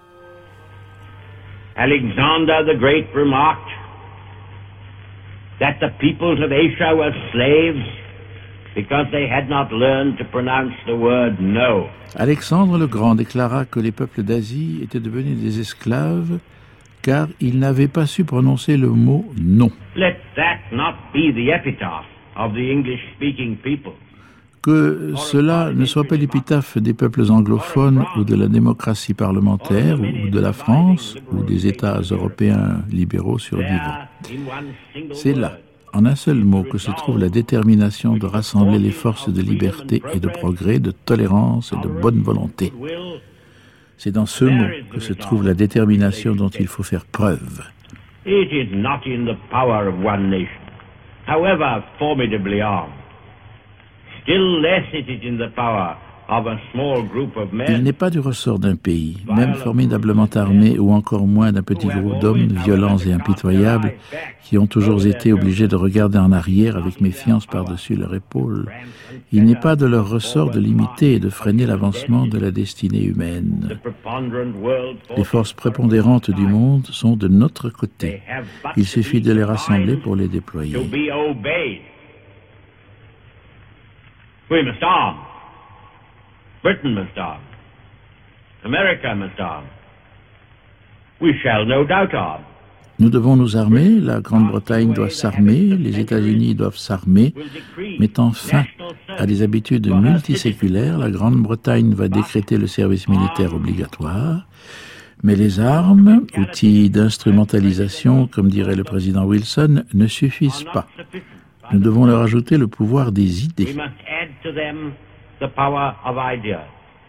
Alexander the Great remarked that the peoples of Asia were slaves because they had not learned to pronounce the word no. Alexandre le Grand déclara que les peuples d'Asie étaient devenus des esclaves car ils n'avaient pas su prononcer le mot non. Let that not be the epitaph of the English-speaking people. Que cela ne soit pas l'épitaphe des peuples anglophones ou de la démocratie parlementaire ou de la France ou des États européens libéraux survivants. C'est là, en un seul mot, que se trouve la détermination de rassembler les forces de liberté et de progrès, de tolérance et de bonne volonté. C'est dans ce mot que se trouve la détermination dont il faut faire preuve. It is not in the power of one nation, however formidably armed. Still less it is in the power of a small group of men. Il n'est pas du ressort d'un pays, même formidablement armé, ou encore moins d'un petit groupe d'hommes violents et impitoyables, qui ont toujours été obligés de regarder en arrière avec méfiance par-dessus leur épaule. Il n'est pas de leur ressort de limiter et de freiner l'avancement de la destinée humaine. Les forces prépondérantes du monde sont de notre côté. Il suffit de les rassembler pour les déployer. We must arm. Britain must arm. America must arm. We shall no doubt arm. Nous devons nous armer, la Grande-Bretagne doit s'armer, les États-Unis doivent s'armer, mettant fin à des habitudes multiséculaires. La Grande-Bretagne va décréter le service militaire obligatoire, mais les armes, outils d'instrumentalisation, comme dirait le président Wilson, ne suffisent pas. Nous devons leur ajouter le pouvoir des idées. To them the power of ideas.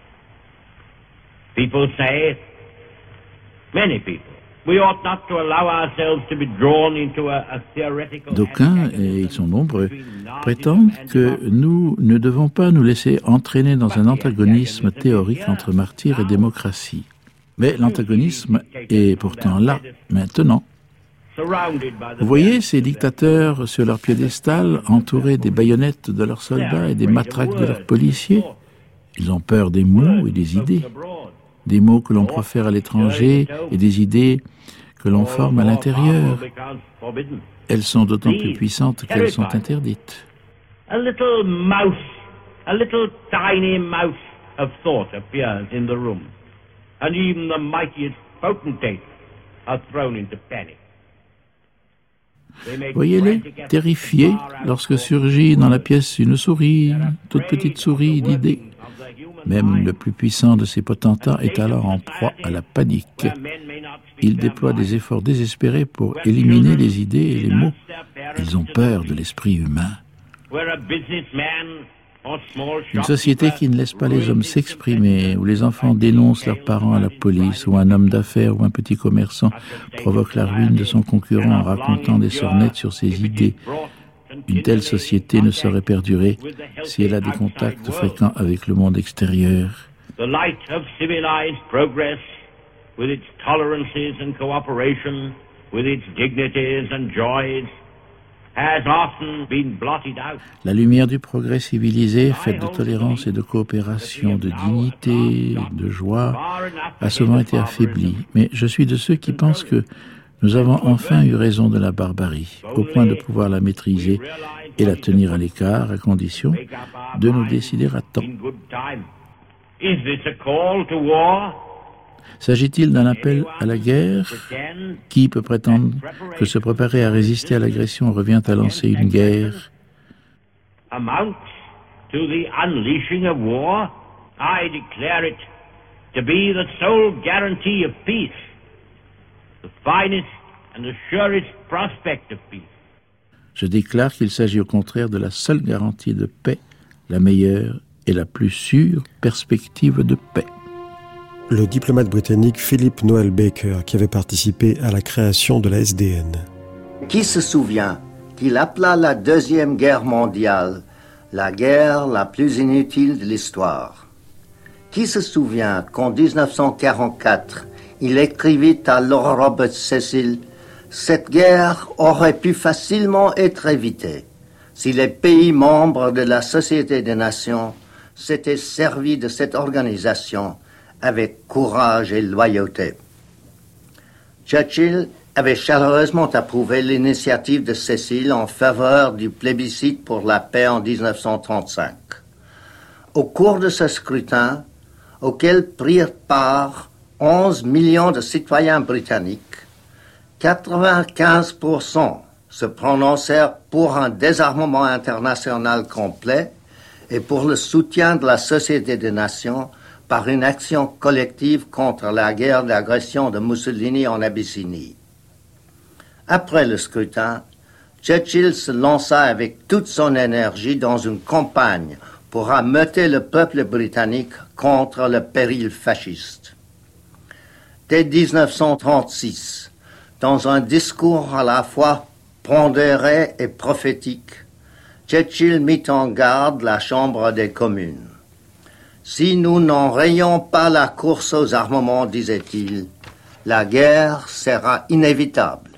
People say, many people, we ought not to allow ourselves to be drawn into a, a theoretical... D'aucuns, et ils sont nombreux, prétendent que nous ne devons pas nous laisser entraîner dans un antagonisme théorique entre martyrs et démocratie. Mais l'antagonisme est pourtant là, maintenant. Vous voyez ces dictateurs sur leur piédestal, entourés des baïonnettes de leurs soldats et des matraques de leurs policiers? Ils ont peur des mots et des idées. Des mots que l'on profère à l'étranger et des idées que l'on forme à l'intérieur. Elles sont d'autant plus puissantes qu'elles sont interdites. A little mouse, a little tiny mouse of thought appears in the room, and even the mightiest potentates are thrown into panic. Voyez-les, terrifiés, lorsque surgit dans la pièce une souris, toute petite souris d'idées. Même le plus puissant de ces potentats est alors en proie à la panique. Il déploie des efforts désespérés pour éliminer les idées et les mots. Ils ont peur de l'esprit humain. Une société qui ne laisse pas les hommes s'exprimer, où les enfants dénoncent leurs parents à la police, où un homme d'affaires ou un petit commerçant provoque la ruine de son concurrent en racontant des sornettes sur ses idées. Une telle société ne saurait perdurer si elle a des contacts fréquents avec le monde extérieur. The light of civilized progress, with its tolerances and cooperation, with its dignities and joys, has often been blotted out. La lumière du progrès civilisé, faite de tolérance et de coopération, de dignité, de joie, a souvent été affaiblie. Mais je suis de ceux qui pensent que nous avons enfin eu raison de la barbarie, au point de pouvoir la maîtriser et la tenir à l'écart, à condition de nous décider à temps. S'agit-il d'un appel à la guerre? Qui peut prétendre que se préparer à résister à l'agression revient à lancer une guerre? Amounts to the unleashing of war? I declare it to be the sole guarantee of peace. The finest and the surest prospect of peace. Je déclare qu'il s'agit au contraire de la seule garantie de paix, la meilleure et la plus sûre perspective de paix. Le diplomate britannique Philip Noel Baker, qui avait participé à la création de la S D N. Qui se souvient qu'il appela la Deuxième Guerre mondiale la guerre la plus inutile de l'histoire? Qui se souvient qu'en dix-neuf cent quarante-quatre, il écrivit à Lord Robert Cecil « Cette guerre aurait pu facilement être évitée si les pays membres de la Société des Nations s'étaient servis de cette organisation avec courage et loyauté. » Churchill avait chaleureusement approuvé l'initiative de Cecil en faveur du plébiscite pour la paix en dix-neuf cent trente-cinq. Au cours de ce scrutin, auquel prirent part onze millions de citoyens britanniques, quatre-vingt-quinze pour cent se prononcèrent pour un désarmement international complet et pour le soutien de la Société des Nations par une action collective contre la guerre d'agression de Mussolini en Abyssinie. Après le scrutin, Churchill se lança avec toute son énergie dans une campagne pour ameuter le peuple britannique contre le péril fasciste. Dès dix-neuf cent trente-six, dans un discours à la fois pondéré et prophétique, Churchill mit en garde la Chambre des communes. Si nous n'enrayons pas la course aux armements, disait-il, la guerre sera inévitable.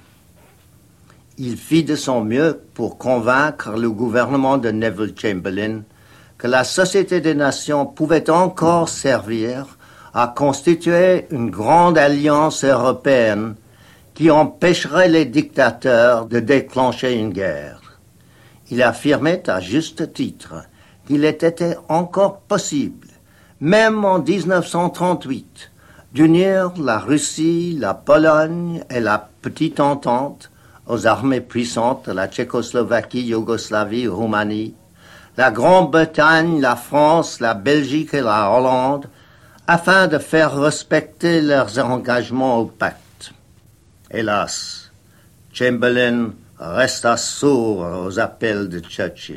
Il fit de son mieux pour convaincre le gouvernement de Neville Chamberlain que la Société des Nations pouvait encore servir à constituer une grande alliance européenne qui empêcherait les dictateurs de déclencher une guerre. Il affirmait à juste titre qu'il était encore possible, même en dix-neuf cent trente-huit, d'unir la Russie, la Pologne et la Petite Entente aux armées puissantes de la Tchécoslovaquie, Yougoslavie, Roumanie, la Grande-Bretagne, la France, la Belgique et la Hollande, afin de faire respecter leurs engagements au pacte. Hélas, Chamberlain resta sourd aux appels de Churchill.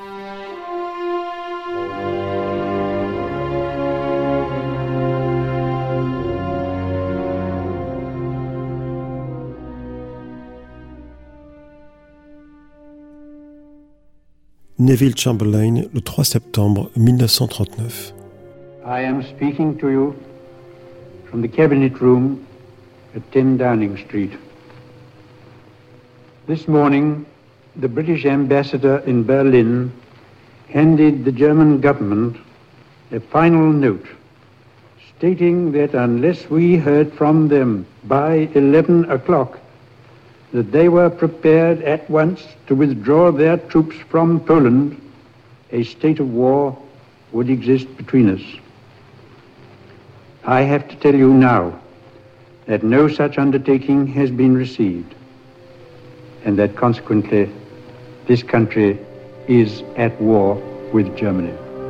Neville Chamberlain, le trois septembre mille neuf cent trente-neuf. I am speaking to you from the Cabinet Room at ten Downing Street. This morning, the British ambassador in Berlin handed the German government a final note stating that unless we heard from them by eleven o'clock, that they were prepared at once to withdraw their troops from Poland, a state of war would exist between us. I have to tell you now that no such undertaking has been received, and that consequently this country is at war with Germany.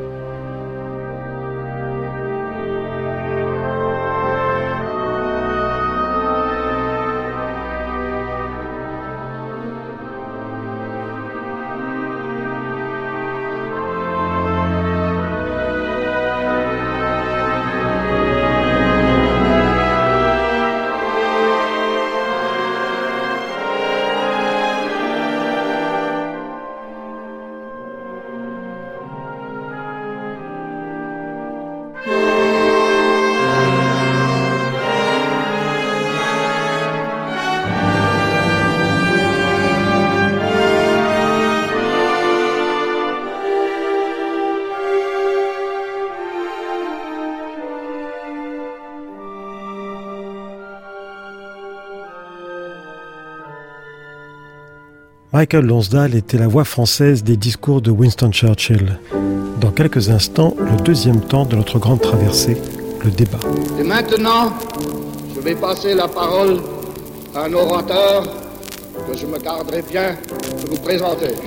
Michael Lonsdale était la voix française des discours de Winston Churchill. Dans quelques instants, le deuxième temps de notre grande traversée, le débat. Et maintenant, je vais passer la parole à un orateur que je me garderai bien de vous présenter.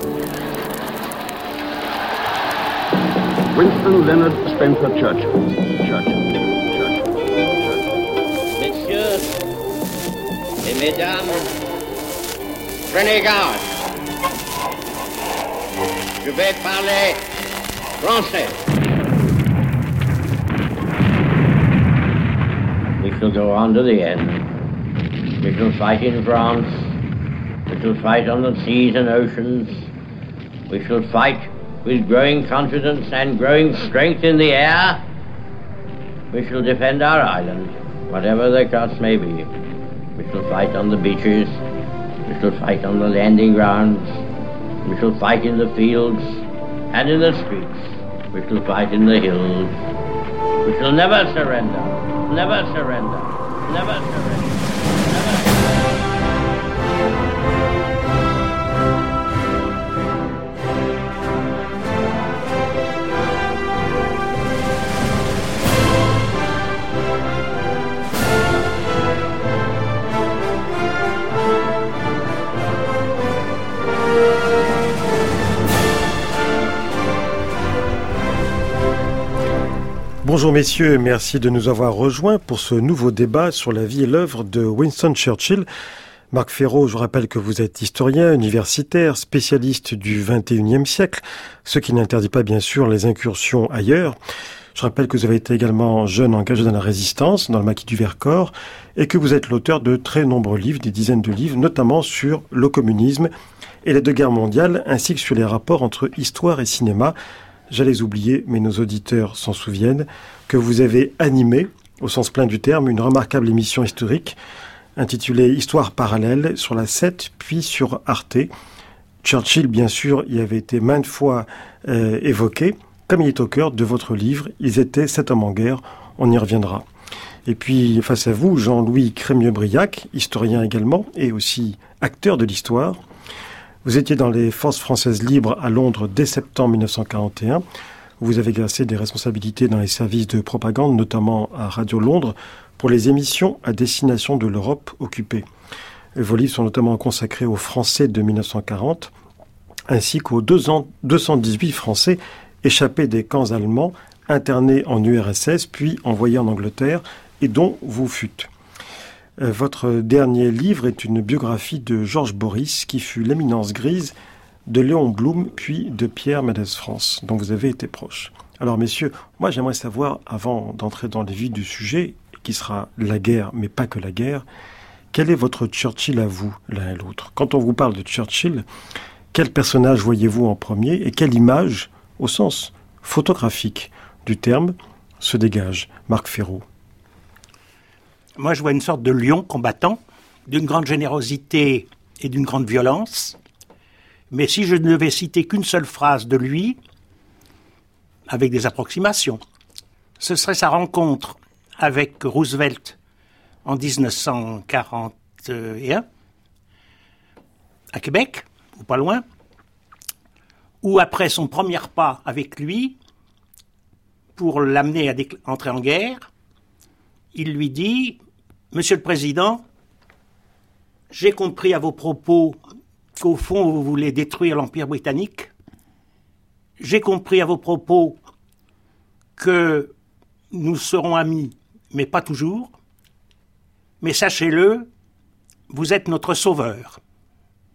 Winston Leonard Spencer Churchill. Churchill. Churchill. Messieurs et mesdames, prenez garde. Je vais parler français. We shall go on to the end. We shall fight in France. We shall fight on the seas and oceans. We shall fight with growing confidence and growing strength in the air. We shall defend our island, whatever the cost may be. We shall fight on the beaches. We shall fight on the landing grounds. We shall fight in the fields and in the streets. We shall fight in the hills. We shall never surrender, never surrender, never surrender, never surrender. Bonjour messieurs, merci de nous avoir rejoints pour ce nouveau débat sur la vie et l'œuvre de Winston Churchill. Marc Ferraud, je rappelle que vous êtes historien, universitaire, spécialiste du vingt et unième siècle, ce qui n'interdit pas bien sûr les incursions ailleurs. Je rappelle que vous avez été également jeune engagé dans la résistance, dans le maquis du Vercors, et que vous êtes l'auteur de très nombreux livres, des dizaines de livres, notamment sur le communisme et les deux guerres mondiales, ainsi que sur les rapports entre histoire et cinéma. J'allais oublier, mais nos auditeurs s'en souviennent, que vous avez animé, au sens plein du terme, une remarquable émission historique intitulée Histoire parallèle sur la sept, puis sur Arte. Churchill, bien sûr, y avait été maintes fois euh, évoqué, comme il est au cœur de votre livre. Ils étaient sept hommes en guerre, on y reviendra. Et puis, face à vous, Jean-Louis Crémieux-Briac, historien également, et aussi acteur de l'histoire. Vous étiez dans les Forces françaises libres à Londres dès septembre mille neuf cent quarante et un. Vous avez exercé des responsabilités dans les services de propagande, notamment à Radio Londres, pour les émissions à destination de l'Europe occupée. Vos livres sont notamment consacrés aux Français de mille neuf cent quarante, ainsi qu'aux deux cent dix-huit Français échappés des camps allemands, internés en U R S S, puis envoyés en Angleterre, et dont vous fûtes. Votre dernier livre est une biographie de Georges Boris, qui fut l'éminence grise de Léon Blum, puis de Pierre Mendès France, dont vous avez été proche. Alors messieurs, moi j'aimerais savoir, avant d'entrer dans les vifs du sujet, qui sera la guerre, mais pas que la guerre, quel est votre Churchill à vous, l'un et l'autre ? Quand on vous parle de Churchill, quel personnage voyez-vous en premier et quelle image, au sens photographique du terme, se dégage ? Marc Ferraud. Moi, je vois une sorte de lion combattant, d'une grande générosité et d'une grande violence. Mais si je ne devais citer qu'une seule phrase de lui, avec des approximations, ce serait sa rencontre avec Roosevelt en dix-neuf cent quarante et un, à Québec, ou pas loin, où après son premier pas avec lui, pour l'amener à décl- entrer en guerre, il lui dit « Monsieur le Président, j'ai compris à vos propos qu'au fond vous voulez détruire l'Empire britannique. J'ai compris à vos propos que nous serons amis, mais pas toujours. Mais sachez-le, vous êtes notre sauveur. Merci. »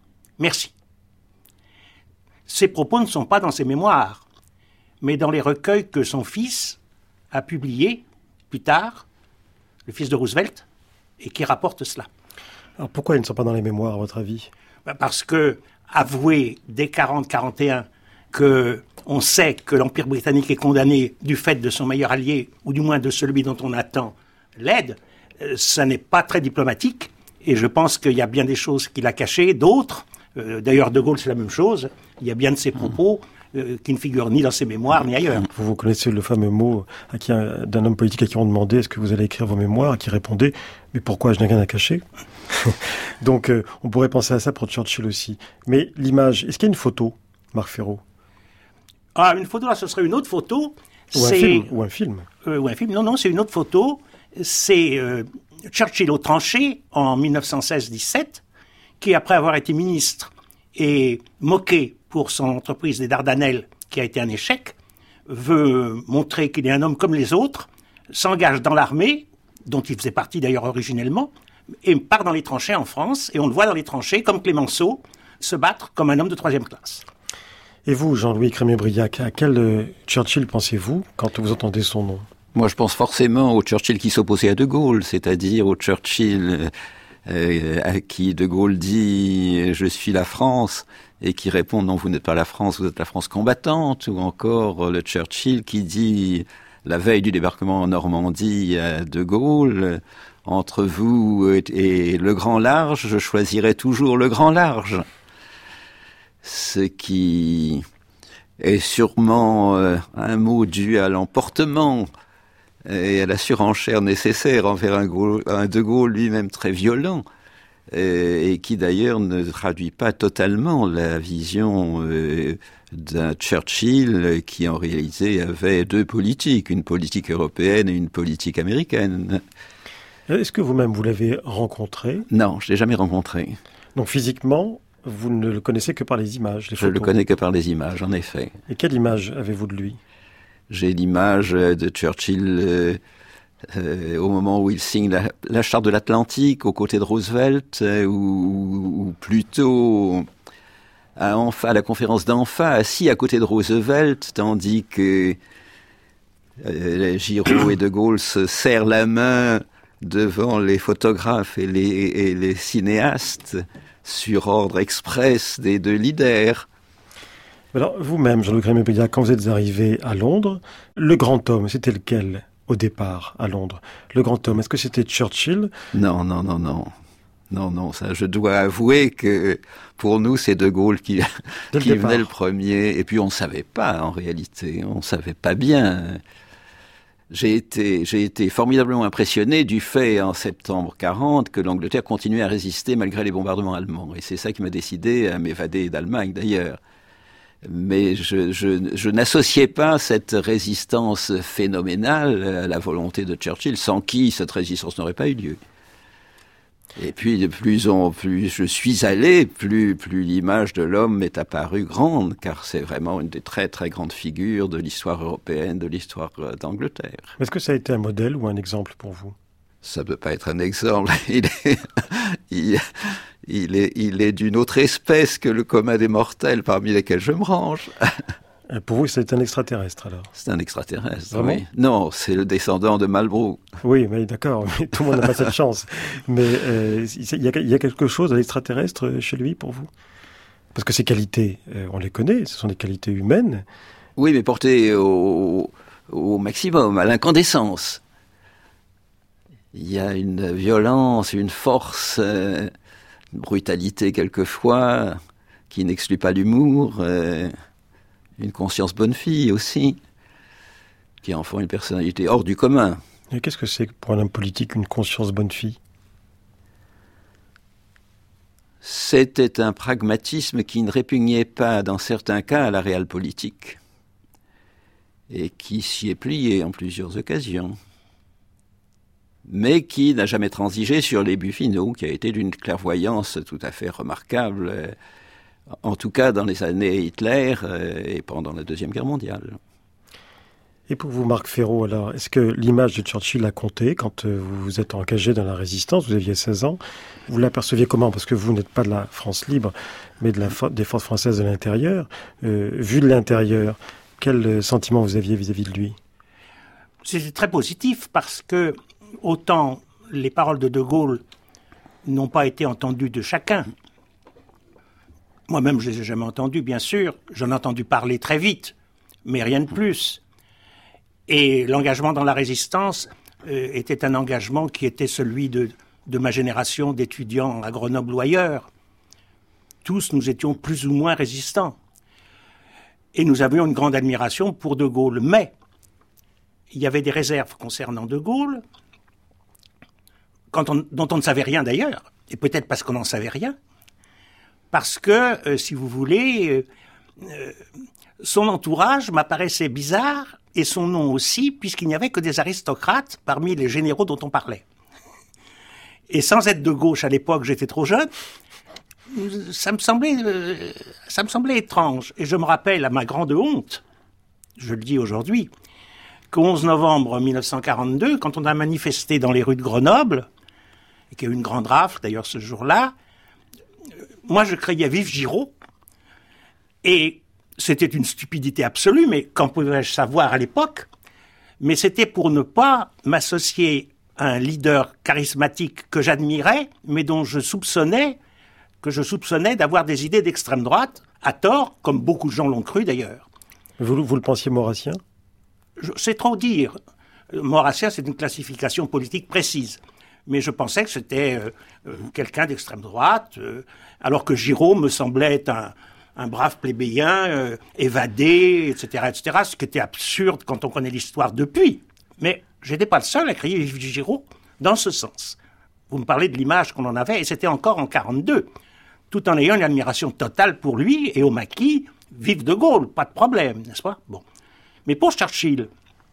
Ces propos ne sont pas dans ses mémoires, mais dans les recueils que son fils a publiés plus tard, le fils de Roosevelt, et qui rapporte cela. Alors pourquoi ils ne sont pas dans les mémoires, à votre avis ? Parce que avouer dès quarante quarante et un que on sait que l'Empire britannique est condamné du fait de son meilleur allié, ou du moins de celui dont on attend l'aide, ça n'est pas très diplomatique, et je pense qu'il y a bien des choses qu'il a cachées, d'autres, euh, d'ailleurs De Gaulle c'est la même chose, il y a bien de ses propos euh, qui ne figurent ni dans ses mémoires ni ailleurs. Vous, vous connaissez le fameux mot à qui, d'un homme politique à qui on demandait « Est-ce que vous allez écrire vos mémoires ?» à qui répondait « Mais pourquoi, je n'ai rien à cacher ?» Donc euh, on pourrait penser à ça pour Churchill aussi. Mais l'image, est-ce qu'il y a une photo, Marc Ferraud ? Ah, une photo, là, ce serait une autre photo. Ou un c'est... film, ou un film. Euh, ou un film, non, non, c'est une autre photo. C'est euh, Churchill aux tranchées, en dix-neuf cent seize dix-sept, qui, après avoir été ministre et moqué pour son entreprise des Dardanelles, qui a été un échec, veut montrer qu'il est un homme comme les autres, s'engage dans l'armée, dont il faisait partie d'ailleurs originellement, et part dans les tranchées en France, et on le voit dans les tranchées, comme Clémenceau, se battre comme un homme de troisième classe. Et vous, Jean-Louis Crémieux-Briac, à quel euh, Churchill pensez-vous quand vous entendez son nom ? Moi, je pense forcément au Churchill qui s'opposait à De Gaulle, c'est-à-dire au Churchill euh, à qui De Gaulle dit « Je suis la France » et qui répond « Non, vous n'êtes pas la France, vous êtes la France combattante » ou encore le Churchill qui dit, la veille du débarquement en Normandie à De Gaulle « Entre vous et le grand large, je choisirai toujours le grand large ». Ce qui est sûrement euh, un mot dû à l'emportement et à la surenchère nécessaire envers un, Gaulle, un De Gaulle lui-même très violent, et, et qui d'ailleurs ne traduit pas totalement la vision euh, d'un Churchill qui en réalité avait deux politiques, une politique européenne et une politique américaine. Est-ce que vous-même vous l'avez rencontré ? Non, je ne l'ai jamais rencontré. Donc physiquement, vous ne le connaissez que par les images, les Je photos. le connais que par les images, en effet. Et quelle image avez-vous de lui ? J'ai l'image de Churchill euh, euh, au moment où il signe la, la charte de l'Atlantique aux côtés de Roosevelt, euh, ou, ou plutôt à, Anfa, à la conférence d'Anfa, assis à côté de Roosevelt, tandis que euh, Giraud et De Gaulle se serrent la main devant les photographes et les, et les cinéastes, sur ordre express des deux leaders. Alors, vous-même, Jean-Louis Crémieux-Briac, quand vous êtes arrivé à Londres, le grand homme, c'était lequel au départ à Londres ? Le grand homme, est-ce que c'était Churchill ? Non, non, non, non. Non, non, ça, je dois avouer que pour nous, c'est De Gaulle qui, qui le venait le premier. Et puis, on ne savait pas, en réalité. On ne savait pas bien. J'ai été, j'ai été formidablement impressionné du fait, en septembre quarante, que l'Angleterre continuait à résister malgré les bombardements allemands. Et c'est ça qui m'a décidé à m'évader d'Allemagne, d'ailleurs. Mais je, je, je n'associais pas cette résistance phénoménale à la volonté de Churchill, sans qui cette résistance n'aurait pas eu lieu. Et puis, de plus en plus je suis allé, plus, plus l'image de l'homme m'est apparue grande, car c'est vraiment une des très très grandes figures de l'histoire européenne, de l'histoire d'Angleterre. Est-ce que ça a été un modèle ou un exemple pour vous ? Ça ne peut pas être un exemple. Il est, il, il est, il est d'une autre espèce que le commun des mortels parmi lesquels je me range. Pour vous, c'est un extraterrestre, alors ? C'est un extraterrestre, Vraiment ? oui. Non, c'est le descendant de Malbrou. Oui, mais d'accord, mais tout le monde n'a pas cette chance. Mais euh, il y a, il y a quelque chose à l'extraterrestre chez lui, pour vous ? Parce que ces qualités, euh, on les connaît, ce sont des qualités humaines. Oui, mais portées au, au maximum, à l'incandescence. il y a une violence, une force, euh, une brutalité quelquefois, qui n'exclut pas l'humour, euh, une conscience bonne fille aussi, qui en font une personnalité hors du commun. Et qu'est-ce que c'est pour un homme politique, une conscience bonne fille ? C'était un pragmatisme qui ne répugnait pas, dans certains cas, à la réelle politique, et qui s'y est plié en plusieurs occasions, mais qui n'a jamais transigé sur les buts finaux, qui a été d'une clairvoyance tout à fait remarquable, en tout cas dans les années Hitler et pendant la Deuxième Guerre mondiale. Et pour vous, Marc Ferraud, alors, est-ce que l'image de Churchill a compté quand vous vous êtes engagé dans la résistance, vous aviez seize ans? Vous l'aperceviez comment? Parce que vous n'êtes pas de la France libre, mais de la fo- des forces françaises de l'intérieur. Euh, vu de l'intérieur, quel sentiment vous aviez vis-à-vis de lui? C'était très positif parce que, autant les paroles de De Gaulle n'ont pas été entendues de chacun. Moi-même, je les ai jamais entendues, bien sûr. J'en ai entendu parler très vite, mais rien de plus. Et l'engagement dans la résistance euh, était un engagement qui était celui de, de ma génération d'étudiants à Grenoble ou ailleurs. Tous, nous étions plus ou moins résistants. Et nous avions une grande admiration pour De Gaulle. Mais il y avait des réserves concernant De Gaulle, quand on, dont on ne savait rien d'ailleurs, et peut-être parce qu'on n'en savait rien, parce que, euh, si vous voulez, euh, euh, son entourage m'apparaissait bizarre, et son nom aussi, puisqu'il n'y avait que des aristocrates parmi les généraux dont on parlait. Et sans être de gauche à l'époque, j'étais trop jeune, ça me semblait, euh, ça me semblait étrange. Et je me rappelle, à ma grande honte, je le dis aujourd'hui, qu'au onze novembre mille neuf cent quarante-deux, quand on a manifesté dans les rues de Grenoble, et qu'il y a eu une grande rafle d'ailleurs ce jour-là, moi je criais « Vive Giraud !» Et c'était une stupidité absolue, mais qu'en pouvais-je savoir à l'époque? Mais c'était pour ne pas m'associer à un leader charismatique que j'admirais, mais dont je soupçonnais, que je soupçonnais d'avoir des idées d'extrême droite, à tort, comme beaucoup de gens l'ont cru d'ailleurs. Vous, vous le pensiez maurassien? je, C'est trop dire. Maurassien, c'est une classification politique précise. Mais je pensais que c'était euh, euh, quelqu'un d'extrême droite, euh, alors que Giraud me semblait être un... un brave plébéien, euh, évadé, et cetera, et cetera, ce qui était absurde quand on connaît l'histoire depuis. Mais j'étais pas le seul à crier Vive Giraud dans ce sens. Vous me parlez de l'image qu'on en avait, et c'était encore en quarante-deux, tout en ayant une admiration totale pour lui et au maquis, vive De Gaulle, pas de problème, n'est-ce pas? Bon. Mais pour Churchill,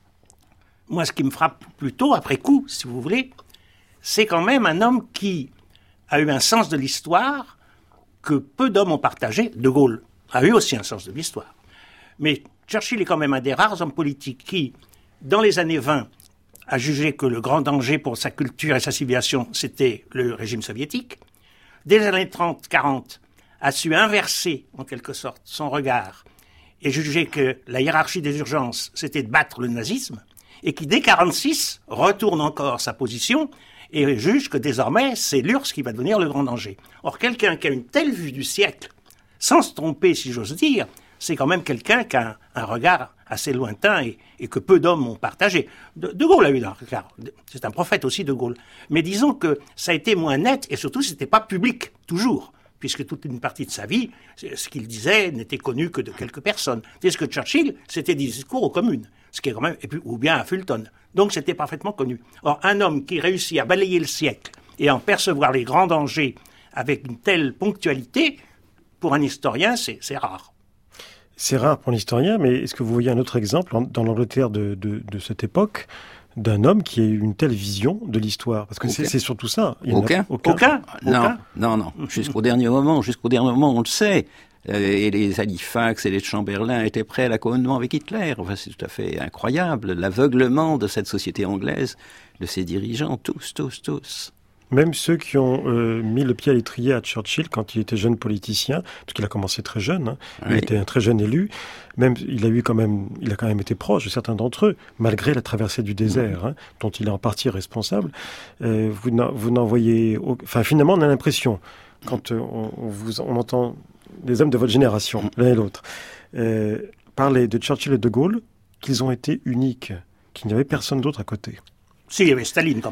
moi, ce qui me frappe plutôt après coup, si vous voulez, c'est quand même un homme qui a eu un sens de l'histoire que peu d'hommes ont partagé. De Gaulle a eu aussi un sens de l'histoire. Mais Churchill est quand même un des rares hommes politiques qui, dans les années vingt, a jugé que le grand danger pour sa culture et sa civilisation, c'était le régime soviétique. Dès les années trente quarante, a su inverser, en quelque sorte, son regard et juger que la hiérarchie des urgences, c'était de battre le nazisme, et qui, dès quarante-six, retourne encore sa position et juge que désormais, c'est l'U R S S qui va devenir le grand danger. Or, quelqu'un qui a une telle vue du siècle, sans se tromper, si j'ose dire, c'est quand même quelqu'un qui a un, un regard assez lointain et, et que peu d'hommes ont partagé. De, de Gaulle a eu un regard, c'est un prophète aussi, De Gaulle. Mais disons que ça a été moins net, et surtout, c'était pas public, toujours, puisque toute une partie de sa vie, ce qu'il disait n'était connu que de quelques personnes. Tandis que Churchill, c'était des discours aux communes, ce qui est quand même, et puis, ou bien à Fulton. Donc c'était parfaitement connu. Or, un homme qui réussit à balayer le siècle et à en percevoir les grands dangers avec une telle ponctualité, pour un historien, c'est, c'est rare. C'est rare pour un historien, mais est-ce que vous voyez un autre exemple dans l'Angleterre de, de, de cette époque d'un homme qui a eu une telle vision de l'histoire? Parce que c'est, c'est surtout ça. Il aucun. aucun. Aucun. Non, aucun. non, non. Jusqu'au dernier moment, jusqu'au dernier moment, on le sait. Et les Halifax et les Chamberlain étaient prêts à l'accommodement avec Hitler. Enfin, c'est tout à fait incroyable. L'aveuglement de cette société anglaise, de ses dirigeants, tous, tous, tous. Même ceux qui ont euh, mis le pied à l'étrier à Churchill quand il était jeune politicien, parce qu'il a commencé très jeune, hein, oui. Il était un très jeune élu, même il a eu quand même, il a quand même été proche de certains d'entre eux, malgré la traversée du désert, mmh. hein, dont il est en partie responsable. Euh, vous, n'en, vous n'en voyez, enfin finalement on a l'impression, quand euh, on, on, vous, on entend des hommes de votre génération, l'un et l'autre, euh, parler de Churchill et de Gaulle, qu'ils ont été uniques, qu'il n'y avait personne d'autre à côté. Si, il y avait Staline quand même.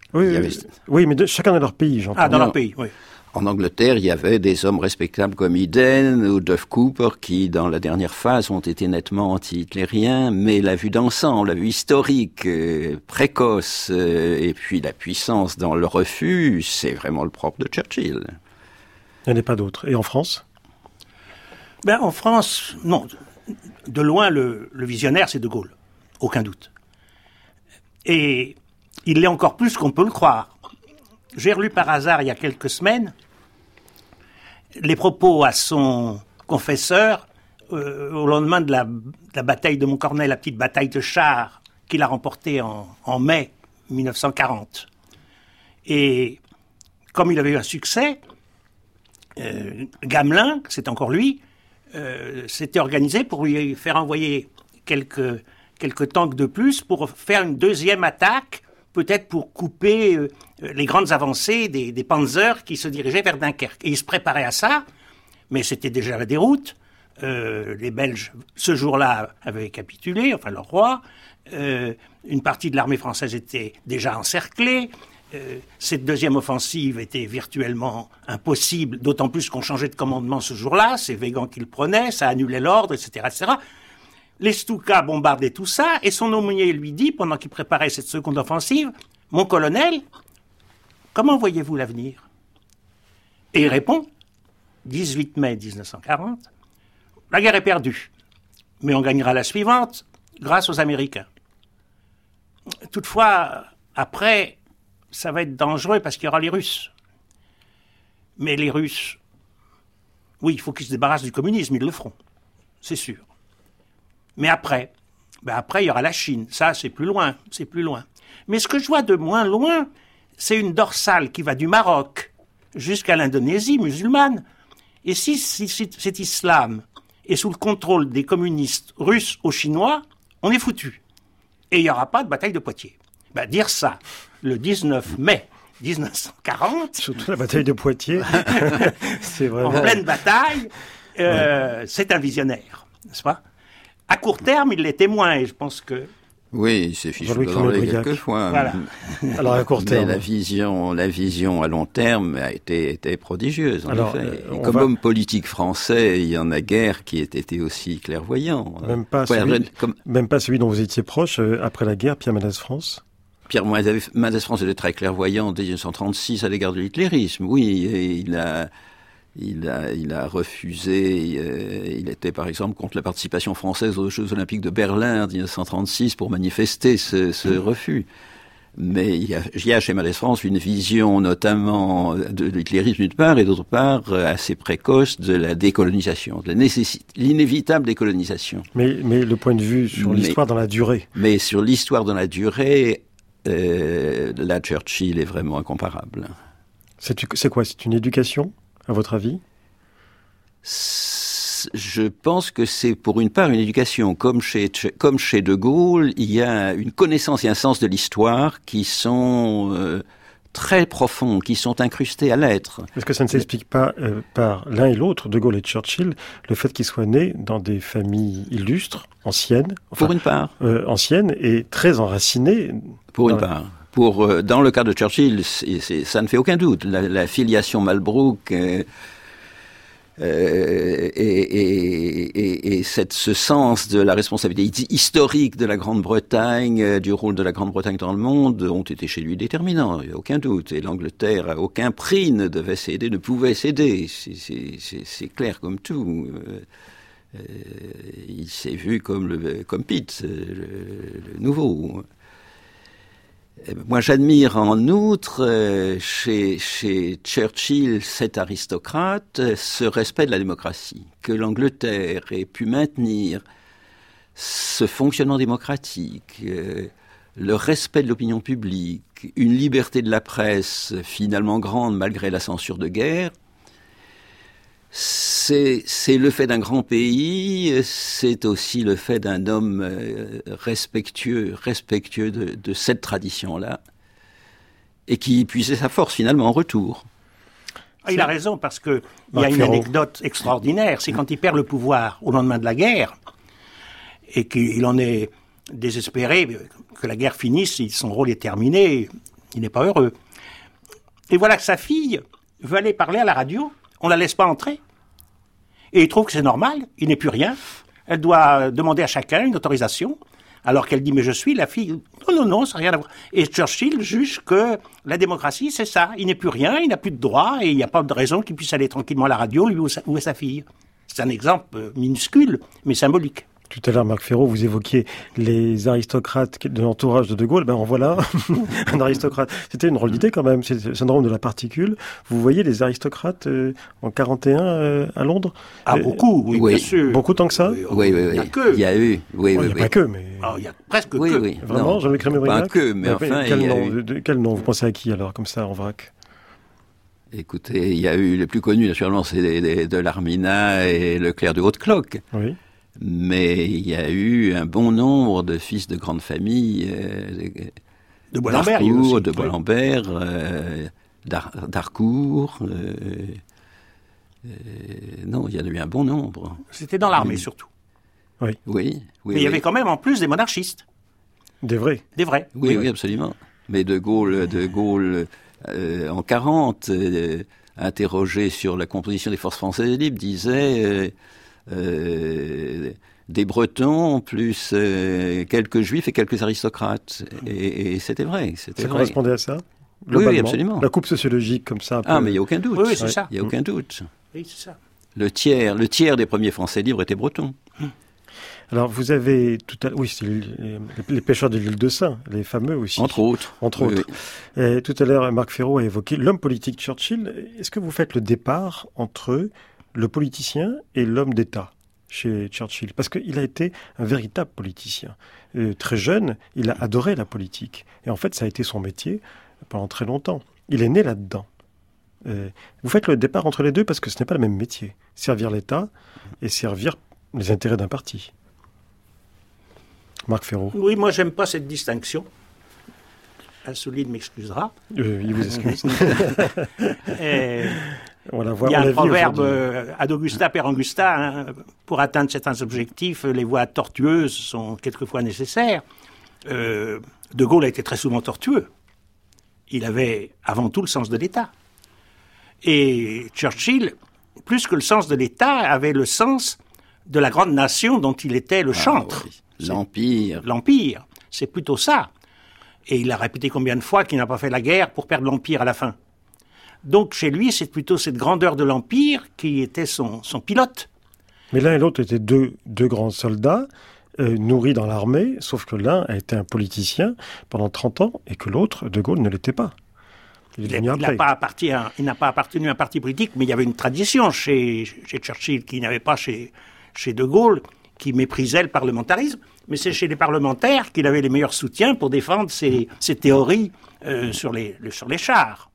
Oui, avait... oui mais de, chacun dans leur pays, j'entends. Ah, dans leur pays, oui. En Angleterre, il y avait des hommes respectables comme Eden ou Duff Cooper qui, dans la dernière phase, ont été nettement anti-hitlériens, mais la vue d'ensemble, la vue historique, euh, précoce, euh, et puis la puissance dans le refus, c'est vraiment le propre de Churchill. Il n'y en a pas d'autres. Et en France ? Ben, en France, non. De loin, le, le visionnaire, c'est De Gaulle. Aucun doute. Et il l'est encore plus qu'on peut le croire. J'ai relu par hasard, il y a quelques semaines, les propos à son confesseur euh, au lendemain de la, de la bataille de Montcornet, la petite bataille de chars qu'il a remportée en, en mai mille neuf cent quarante. Et comme il avait eu un succès, euh, Gamelin, c'est encore lui, euh, s'était organisé pour lui faire envoyer quelques, quelques tanks de plus pour faire une deuxième attaque, peut-être pour couper euh, les grandes avancées des, des panzers qui se dirigeaient vers Dunkerque. Et il se préparait à ça, mais c'était déjà la déroute. Euh, les Belges, ce jour-là, avaient capitulé, enfin leur roi. Euh, une partie de l'armée française était déjà encerclée. Euh, cette deuxième offensive était virtuellement impossible, d'autant plus qu'on changeait de commandement ce jour-là. C'est Weygand qui le prenait, ça annulait l'ordre, et cetera, et cetera. Les Stuka bombardaient tout ça, et son aumônier lui dit, pendant qu'il préparait cette seconde offensive, « Mon colonel, comment voyez-vous l'avenir ?» Et il répond, dix-huit mai mille neuf cent quarante, « La guerre est perdue, mais on gagnera la suivante grâce aux Américains. » Toutefois, après, ça va être dangereux parce qu'il y aura les Russes. Mais les Russes, oui, il faut qu'ils se débarrassent du communisme, ils le feront, c'est sûr. Mais après, ben après, il y aura la Chine. Ça, c'est plus loin, c'est plus loin. Mais ce que je vois de moins loin, c'est une dorsale qui va du Maroc jusqu'à l'Indonésie musulmane. Et si, si, si cet islam est sous le contrôle des communistes russes ou chinois, on est foutu. Et il n'y aura pas de bataille de Poitiers. Ben, dire ça le dix-neuf mai mille neuf cent quarante... Surtout la bataille de Poitiers. C'est vraiment... En pleine bataille, euh, ouais. C'est un visionnaire, n'est-ce pas ? À court terme, il l'était moins, et je pense que... Oui, il s'est fichu de l'oreille quelquefois. Voilà. Alors, à court terme... Mais la vision, la vision à long terme a été, été prodigieuse, en Alors, effet. Euh, Comme va... homme politique français, il y en a guère qui ait été aussi clairvoyant. Même pas, ouais, celui, comme... même pas celui dont vous étiez proche, euh, après la guerre, Pierre Mendès France. Pierre Mendès France était très clairvoyant dès dix-neuf cent trente-six à l'égard de l'hitlérisme. Oui, et il a... Il a, il a refusé, euh, il était par exemple contre la participation française aux Jeux Olympiques de Berlin en dix-neuf cent trente-six pour manifester ce, ce mmh. refus. Mais il y, a, il y a chez Mendès France une vision notamment de l'hitlérisme d'une part et d'autre part assez précoce de la décolonisation, de la nécessité, l'inévitable décolonisation. Mais, mais le point de vue sur mais, l'histoire dans la durée. Mais sur l'histoire dans la durée, euh, là Churchill est vraiment incomparable. C'est, c'est quoi, c'est une éducation ? À votre avis ? Je pense que c'est pour une part une éducation. Comme chez, comme chez De Gaulle, il y a une connaissance et un sens de l'histoire qui sont euh, très profonds, qui sont incrustés à l'être. Est-ce que ça ne s'explique pas euh, par l'un et l'autre, De Gaulle et Churchill, le fait qu'ils soient nés dans des familles illustres, anciennes, enfin, pour une part, euh, anciennes et très enracinées. Pour une part. Pour, euh, dans le cas de Churchill, c'est, c'est, ça ne fait aucun doute. La, la filiation Malbrook euh, euh, et, et, et, et cette, ce sens de la responsabilité historique de la Grande-Bretagne, euh, du rôle de la Grande-Bretagne dans le monde, ont été chez lui déterminants, il n'y a aucun doute. Et l'Angleterre, à aucun prix, ne devait céder, ne pouvait céder. C'est, c'est, c'est, c'est clair comme tout. Euh, euh, il s'est vu comme, le, comme Pitt, le, le nouveau. Moi, j'admire en outre euh, chez, chez Churchill, cet aristocrate, ce respect de la démocratie, que l'Angleterre ait pu maintenir ce fonctionnement démocratique, euh, le respect de l'opinion publique, une liberté de la presse finalement grande malgré la censure de guerre. C'est, c'est le fait d'un grand pays, c'est aussi le fait d'un homme euh, respectueux, respectueux de, de cette tradition-là, et qui puisait sa force finalement en retour. Ah, il a raison, parce qu'il y a une anecdote extraordinaire, c'est quand il perd le pouvoir au lendemain de la guerre, et qu'il en est désespéré, que la guerre finisse, son rôle est terminé, Il n'est pas heureux. Et voilà que sa fille veut aller parler à la radio. On la laisse pas entrer. Et il trouve que c'est normal. Il n'est plus rien. Elle doit demander à chacun une autorisation. Alors qu'elle dit, mais je suis la fille. Non, non, non, ça n'a rien à voir. Et Churchill juge que la démocratie, c'est ça. Il n'est plus rien, il n'a plus de droit, et il n'y a pas de raison qu'il puisse aller tranquillement à la radio, lui ou sa, ou sa fille. C'est un exemple minuscule, mais symbolique. Tout à l'heure, Marc Ferraud, vous évoquiez les aristocrates de l'entourage de De Gaulle. Ben, en voilà un aristocrate. C'était une drôle d'idée quand même, c'est le syndrome de la particule. Vous voyez les aristocrates euh, en quarante et un euh, à Londres? Ah, beaucoup, oui, oui, bien sûr. Beaucoup tant que ça? Oui, oui, oui. Il n'y a que. Il y a eu, oui, oh, oui. Il n'y a oui. pas que, mais... Oh, il y a presque oui, que. Oui, Vraiment, Jean-Luc Rémy-Briac? Pas que, mais enfin, quel, il y a nom, eu... de, quel nom? Vous pensez à qui alors, comme ça, en vrac? Écoutez, il y a eu, les plus connus, naturellement, c'est de, de, de l'Armina et Leclerc de Haute-Cloque. Oui. Mais il y a eu un bon nombre de fils de grandes familles, euh, de Bois-Lambert, d'Harcourt, de Bois-Lambert, euh, d'Ar- d'Harcourt. Euh, euh, non, il y en a eu un bon nombre. C'était dans l'armée, oui. surtout. Oui. Oui. oui Mais il y oui. avait quand même en plus des monarchistes. Des vrais. Des vrais. Oui, oui, oui, absolument. Mais De Gaulle, de Gaulle euh, en quarante, euh, interrogé sur la composition des forces françaises libres, disait... Euh, Euh, des Bretons, plus euh, quelques Juifs et quelques aristocrates. Et, et c'était vrai. C'était ça vrai. correspondait à ça? Oui, oui, absolument. La coupe sociologique, comme ça. Un peu... Ah, mais il n'y a aucun doute. Oui, oui c'est ouais. ça. Il n'y a aucun doute. Oui, c'est ça. Le tiers, le tiers des premiers Français libres étaient bretons. Alors, vous avez tout à oui, c'est les, les pêcheurs de l'île de Sein, les fameux aussi. Entre autres. Entre oui, autres. Oui. Et tout à l'heure, Marc Ferraud a évoqué l'homme politique Churchill. Est-ce que vous faites le départ entre le politicien et l'homme d'État chez Churchill? Parce qu'il a été un véritable politicien. Euh, très jeune, il a adoré la politique. Et en fait, ça a été son métier pendant très longtemps. Il est né là-dedans. Euh, vous faites le départ entre les deux parce que ce n'est pas le même métier. Servir l'État et servir les intérêts d'un parti. Marc Ferraud. Oui, moi, j'aime pas cette distinction. Assouline m'excusera. Euh, il vous excuse. Et... On la voit, il y a on un proverbe euh, ad augusta per angusta, hein, pour atteindre certains objectifs, les voies tortueuses sont quelquefois nécessaires. Euh, de Gaulle a été très souvent tortueux. Il avait avant tout le sens de l'État. Et Churchill, plus que le sens de l'État, avait le sens de la grande nation dont il était le chantre. Ah, oui. L'Empire. L'Empire, c'est plutôt ça. Et il a répété combien de fois qu'il n'a pas fait la guerre pour perdre l'Empire à la fin. Donc, chez lui, c'est plutôt cette grandeur de l'Empire qui était son, son pilote. Mais l'un et l'autre étaient deux, deux grands soldats, euh, nourris dans l'armée, sauf que l'un a été un politicien pendant trente ans, et que l'autre, De Gaulle, ne l'était pas. Il, il, n'a pas appartenu, il n'a pas appartenu à un parti politique, mais il y avait une tradition chez, chez Churchill qui n'avait pas chez, chez De Gaulle, qui méprisait le parlementarisme. Mais c'est chez les parlementaires qu'il avait les meilleurs soutiens pour défendre ses, ses théories euh, sur, les, le, sur les chars.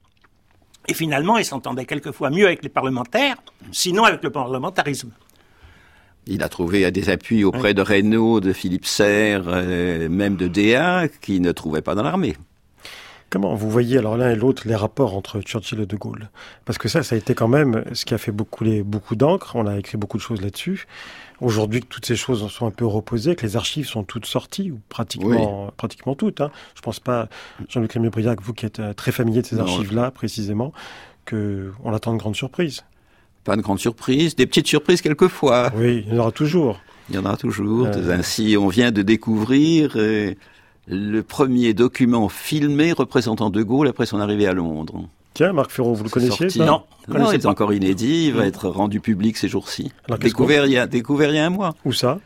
Et finalement, il s'entendait quelquefois mieux avec les parlementaires, sinon avec le parlementarisme. Il a trouvé des appuis auprès oui. de Reynaud, de Philippe Serre, euh, même de Déa, qui ne trouvaient pas dans l'armée. Comment vous voyez alors l'un et l'autre les rapports entre Churchill et De Gaulle? Parce que ça, ça a été quand même ce qui a fait beaucoup, les, beaucoup d'encre. On a écrit beaucoup de choses là-dessus. Aujourd'hui, que toutes ces choses sont un peu reposées, que les archives sont toutes sorties, ou pratiquement, oui. pratiquement toutes. Hein. Je ne pense pas, Jean-Luc Rémy-Briac, vous qui êtes très familier de ces archives-là, précisément, qu'on attend de grandes surprises. Pas de grandes surprises, des petites surprises quelquefois. Oui, il y en aura toujours. Il y en aura toujours. Euh... Ainsi, on vient de découvrir euh, le premier document filmé représentant De Gaulle après son arrivée à Londres. Tiens, Marc Ferraud, vous le connaissiez, ça? Non. Non, c'est encore inédit, il va être rendu public ces jours-ci. Alors, découvert, il y a, découvert il y a un mois. Où ça?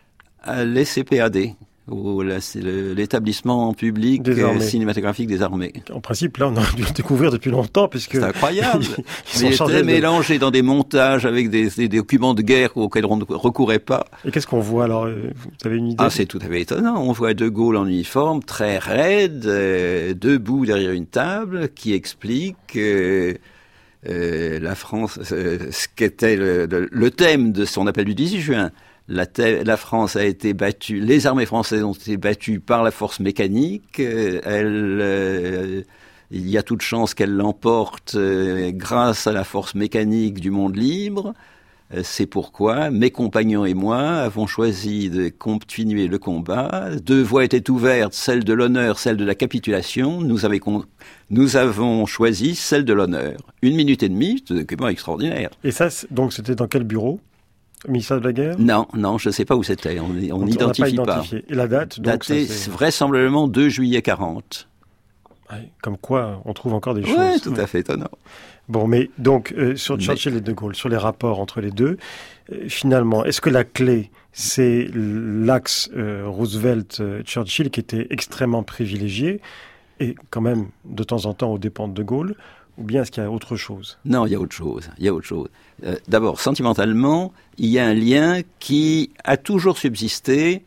À l'E C P A D, au, là, c'est le, l'établissement public euh, cinématographique des armées. En principe, là, on a dû le découvrir depuis longtemps, puisque... C'est incroyable. ils il sont était de... mélangé dans des montages avec des, des, des documents de guerre auxquels on ne recourait pas. Et qu'est-ce qu'on voit, alors? Vous avez une idée? Ah, c'est tout à fait étonnant. On voit De Gaulle en uniforme, très raide, euh, debout derrière une table, qui explique... Euh, Euh, la France, euh, ce qu'était le, le, le thème de son appel du dix-huit juin. La, te, la France a été battue, les armées françaises ont été battues par la force mécanique. Euh, elle, euh, il y a toute chance qu'elle l'emporte euh, grâce à la force mécanique du monde libre. C'est pourquoi mes compagnons et moi avons choisi de continuer le combat. Deux voies étaient ouvertes, celle de l'honneur, celle de la capitulation. Nous, avait con... Nous avons choisi celle de l'honneur. Une minute et demie, c'est un document extraordinaire. Et ça, donc, c'était dans quel bureau ? Ministère de la Guerre ? Non, non, je ne sais pas où c'était. On n'identifie pas. pas. Et la date donc, Datée, ça, vraisemblablement deux juillet quarante. Ouais, comme quoi, on trouve encore des choses. Oui, tout à fait étonnant. Bon, mais donc, euh, sur Churchill mais... et De Gaulle, sur les rapports entre les deux, euh, finalement, est-ce que la clé, c'est l'axe euh, Roosevelt-Churchill qui était extrêmement privilégié, et quand même, de temps en temps, aux dépens de De Gaulle, ou bien est-ce qu'il y a autre chose ? Non, il y a autre chose. Il y a autre chose. Euh, d'abord, sentimentalement, il y a un lien qui a toujours subsisté.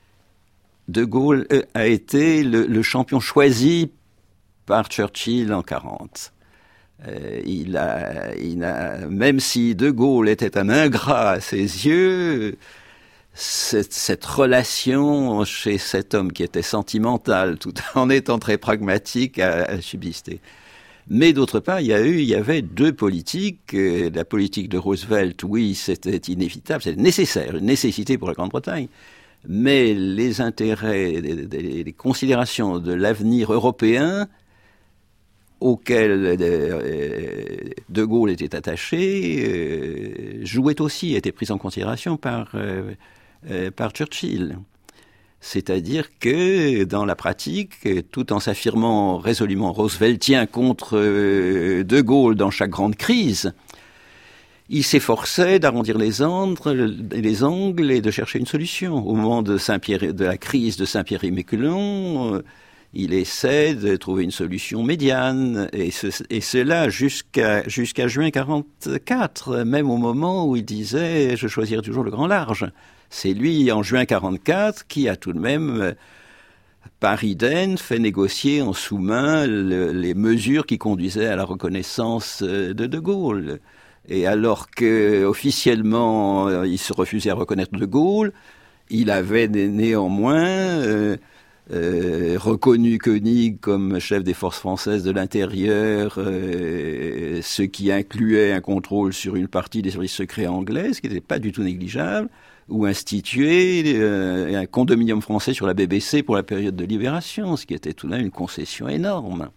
De Gaulle euh, a été le, le champion choisi par Churchill en quarante. Euh, il a, il a, même si De Gaulle était un ingrat à ses yeux, cette, cette relation chez cet homme qui était sentimental, tout en étant très pragmatique, a, a subsisté. Mais d'autre part, il y a eu, il y avait deux politiques. Euh, la politique de Roosevelt, oui, c'était inévitable, c'était nécessaire, une nécessité pour la Grande-Bretagne. Mais les intérêts, les, les considérations de l'avenir européen auquel De Gaulle était attaché, euh, jouait aussi, était pris en considération par, euh, euh, par Churchill. C'est-à-dire que, dans la pratique, tout en s'affirmant résolument rooseveltien contre euh, De Gaulle dans chaque grande crise, il s'efforçait d'arrondir les angles, les angles et de chercher une solution. Au moment de, Saint-Pierre, de la crise de Saint-Pierre-et-Miquelon, euh, il essaie de trouver une solution médiane, et, ce, et cela jusqu'à, jusqu'à juin quarante-quatre, même au moment où il disait « je choisirai toujours le grand large ». C'est lui, en juin quarante-quatre, qui a tout de même, par idem, fait négocier en sous-main le, les mesures qui conduisaient à la reconnaissance de De Gaulle. Et alors qu'officiellement, il se refusait à reconnaître De Gaulle, il avait néanmoins... Euh, Euh, reconnu Koenig comme chef des forces françaises de l'intérieur, euh, ce qui incluait un contrôle sur une partie des services secrets anglais, ce qui n'était pas du tout négligeable, ou institué euh, un condominium français sur la B B C pour la période de Libération, ce qui était tout de même une concession énorme.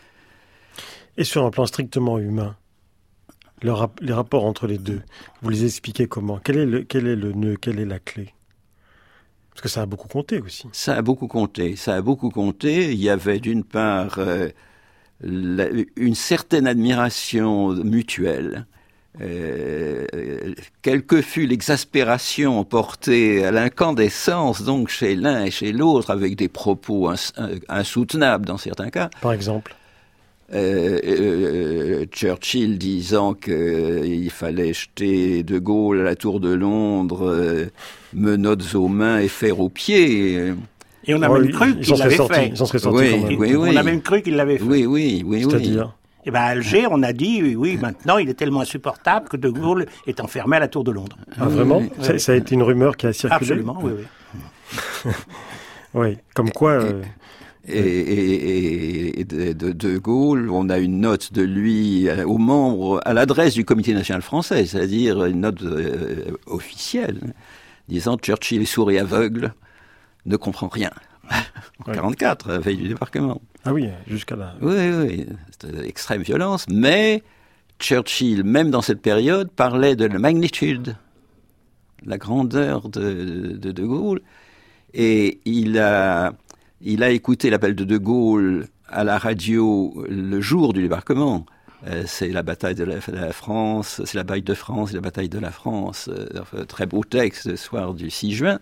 Et sur un plan strictement humain, le rap- les rapports entre les deux, vous les expliquez comment ? Quel est le, quel est le nœud, quelle est la clé ? Parce que ça a beaucoup compté aussi. Ça a beaucoup compté, ça a beaucoup compté. Il y avait d'une part euh, la, une certaine admiration mutuelle. Euh, quelle que fût l'exaspération portée à l'incandescence, donc chez l'un et chez l'autre, avec des propos ins- insoutenables dans certains cas. Par exemple Euh, euh, Churchill disant qu'il euh, fallait jeter De Gaulle à la Tour de Londres, euh, menottes aux mains et fer aux pieds. Et on a oh, même cru qu'il l'avait fait. Ils en seraient sortis oui, quand même. Oui, oui. On a même cru qu'il l'avait fait. Oui, oui, oui. C'est-à-dire oui. Et ben à Alger, on a dit, oui, oui, maintenant il est tellement insupportable que De Gaulle est enfermé à la Tour de Londres. Ah, vraiment oui, ça, oui. ça a été une rumeur qui a circulé. Absolument, oui, oui. Oui, comme quoi... Euh... Et, et, et de, de, de Gaulle, on a une note de lui aux membres, à l'adresse du Comité national français, c'est-à-dire une note euh, officielle, disant « Churchill est sourd et aveugle, ne comprend rien ». En quarante-quatre, ouais. Veille du débarquement. Ah oui, jusqu'à là. Oui, oui, c'était extrême violence, mais Churchill, même dans cette période, parlait de la magnitude, la grandeur de De, de Gaulle, et il a... Il a écouté l'appel de De Gaulle à la radio le jour du débarquement. Euh, c'est la bataille de la, de la France, c'est la bataille de France, c'est la bataille de la France. Euh, enfin, très beau texte, le soir du six juin.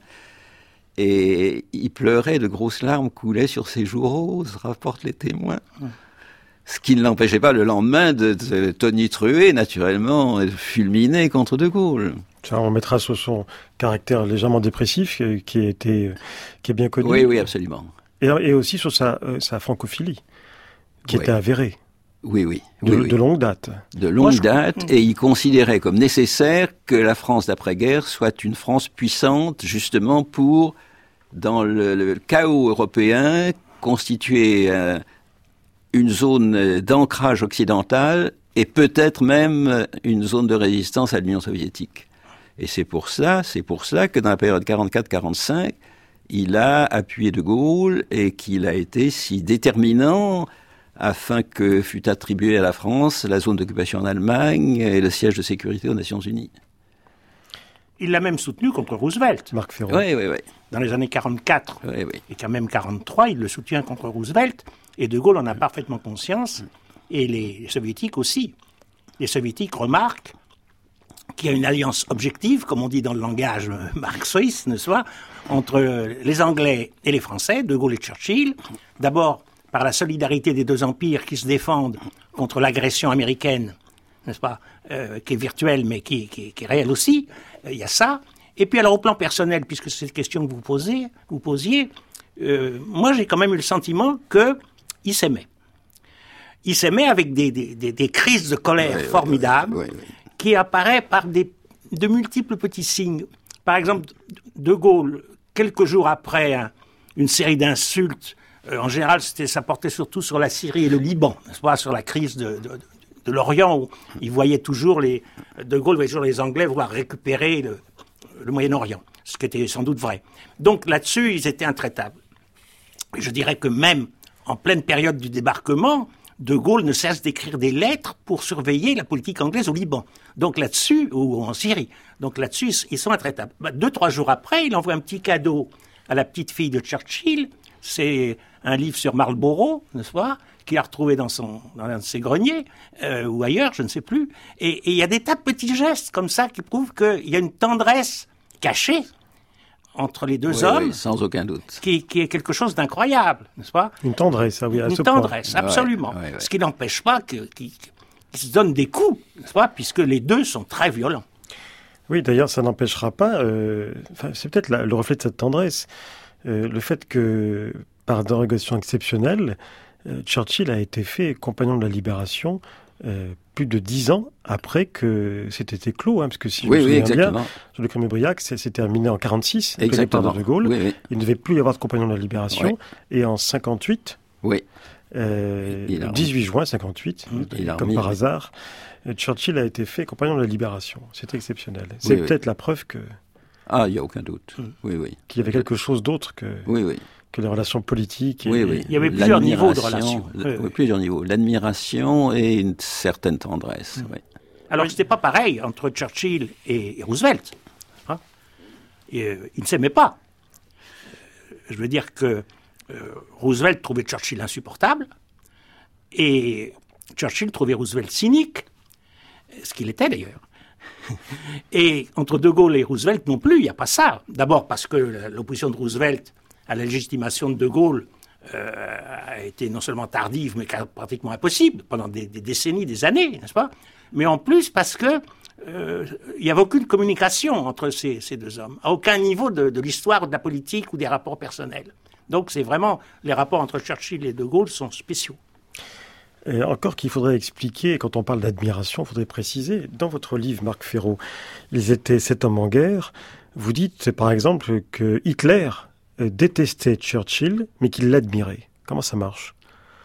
Et il pleurait, de grosses larmes coulaient sur ses joues roses, rapportent les témoins. Ce qui ne l'empêchait pas le lendemain de, de tonitruer, naturellement, et de fulminer contre De Gaulle. Ça, on mettra sur son caractère légèrement dépressif, qui, a été, qui est bien connu. Oui, oui, absolument. Et, et aussi sur sa, euh, sa francophilie, qui oui. était avérée. Oui, oui. De, oui, oui. de longue date. De longue Moi, date, je... et il considérait comme nécessaire que la France d'après-guerre soit une France puissante, justement pour, dans le, le chaos européen, constituer euh, une zone d'ancrage occidental et peut-être même une zone de résistance à l'Union soviétique. Et c'est pour ça, c'est pour ça que dans la période quarante-quatre quarante-cinq, il a appuyé De Gaulle et qu'il a été si déterminant afin que fût attribuée à la France la zone d'occupation en Allemagne et le siège de sécurité aux Nations Unies. Il l'a même soutenu contre Roosevelt. Marc Ferron. Oui, oui, oui. Dans les années quarante-quatre. Oui, oui. Et quand même quarante-trois, il le soutient contre Roosevelt. Et De Gaulle en a parfaitement conscience. Et les, les Soviétiques aussi. Les Soviétiques remarquent qu'il y a une alliance objective, comme on dit dans le langage marxiste, n'est-ce pas, entre les Anglais et les Français, De Gaulle et Churchill. D'abord, par la solidarité des deux empires qui se défendent contre l'agression américaine, n'est-ce pas, euh, qui est virtuelle mais qui, qui, qui est réelle aussi. Il euh, y a ça. Et puis alors au plan personnel, puisque c'est cette question que vous posez, vous posiez, euh, moi j'ai quand même eu le sentiment qu'il s'aimait. Il s'aimait avec des, des, des, des crises de colère ouais, formidables ouais, ouais, ouais. qui apparaissent par des, de multiples petits signes. Par exemple, De Gaulle, quelques jours après hein, une série d'insultes, Euh, en général, c'était, ça portait surtout sur la Syrie et le Liban, n'est-ce pas, sur la crise de, de, de l'Orient, où il voyait toujours les, De Gaulle voyait toujours les Anglais vouloir récupérer le, le Moyen-Orient, ce qui était sans doute vrai. Donc là-dessus, ils étaient intraitables. Je dirais que même en pleine période du débarquement, De Gaulle ne cesse d'écrire des lettres pour surveiller la politique anglaise au Liban. Donc là-dessus, ou en Syrie. Donc là-dessus, ils sont intraitables. Bah, deux, trois jours après, il envoie un petit cadeau à la petite fille de Churchill. C'est un livre sur Marlborough, n'est-ce pas, qu'il a retrouvé dans, son, dans un de ses greniers, euh, ou ailleurs, je ne sais plus. Et il y a des tas de petits gestes comme ça qui prouvent qu'il y a une tendresse cachée entre les deux oui, hommes. Oui, sans aucun doute. Qui, qui est quelque chose d'incroyable, n'est-ce pas? Une tendresse, ah oui, à Une ce tendresse, point. absolument. Ouais, ouais, ouais. Ce qui n'empêche pas que, qu'ils, qu'ils se donnent des coups, n'est-ce pas, puisque les deux sont très violents. Oui, d'ailleurs, ça n'empêchera pas, euh, enfin, c'est peut-être la, le reflet de cette tendresse, euh, le fait que, par dérogation exceptionnelle, euh, Churchill a été fait compagnon de la Libération euh, plus de dix ans après que c'était éclos, hein, parce que si oui, je me oui, souviens exactement. bien, sur le Crémy-Briac, c'est, c'est terminé en quarante-six, avec le Exactement. départ de De Gaulle. Oui, oui. Il ne devait plus y avoir de compagnon de la Libération. Oui. Et en cinquante-huit, oui. euh, Il a le dix-huit juin cinquante-huit, Il a comme remis, par oui. hasard, Churchill a été fait compagnon de la Libération. C'est exceptionnel. C'est Oui, peut-être oui. la preuve que Ah, il n'y a aucun doute. Oui, oui. qu'il y avait quelque chose d'autre que, Oui, oui. que les relations politiques. Et, Oui, oui. Il y avait plusieurs niveaux de L'admiration, relations. le- Oui, oui. Plusieurs niveaux. L'admiration et une certaine tendresse. Oui. Alors, c'était pas pareil entre Churchill et, et Roosevelt. Hein, et, euh, ils ne s'aimaient pas. Euh, Je veux dire que euh, Roosevelt trouvait Churchill insupportable et Churchill trouvait Roosevelt cynique, ce qu'il était d'ailleurs. Et entre De Gaulle et Roosevelt non plus, il n'y a pas ça. D'abord parce que l'opposition de Roosevelt à la légitimation de De Gaulle euh, a été non seulement tardive, mais pratiquement impossible pendant des, des décennies, des années, n'est-ce pas? Mais en plus parce que euh, il n'y avait aucune communication entre ces, ces deux hommes, à aucun niveau de, de l'histoire de la politique ou des rapports personnels. Donc c'est vraiment, les rapports entre Churchill et De Gaulle sont spéciaux. Et encore qu'il faudrait expliquer, quand on parle d'admiration, il faudrait préciser. Dans votre livre, Marc Ferron, Ils étaient sept hommes en guerre, vous dites par exemple que Hitler détestait Churchill, mais qu'il l'admirait. Comment ça marche?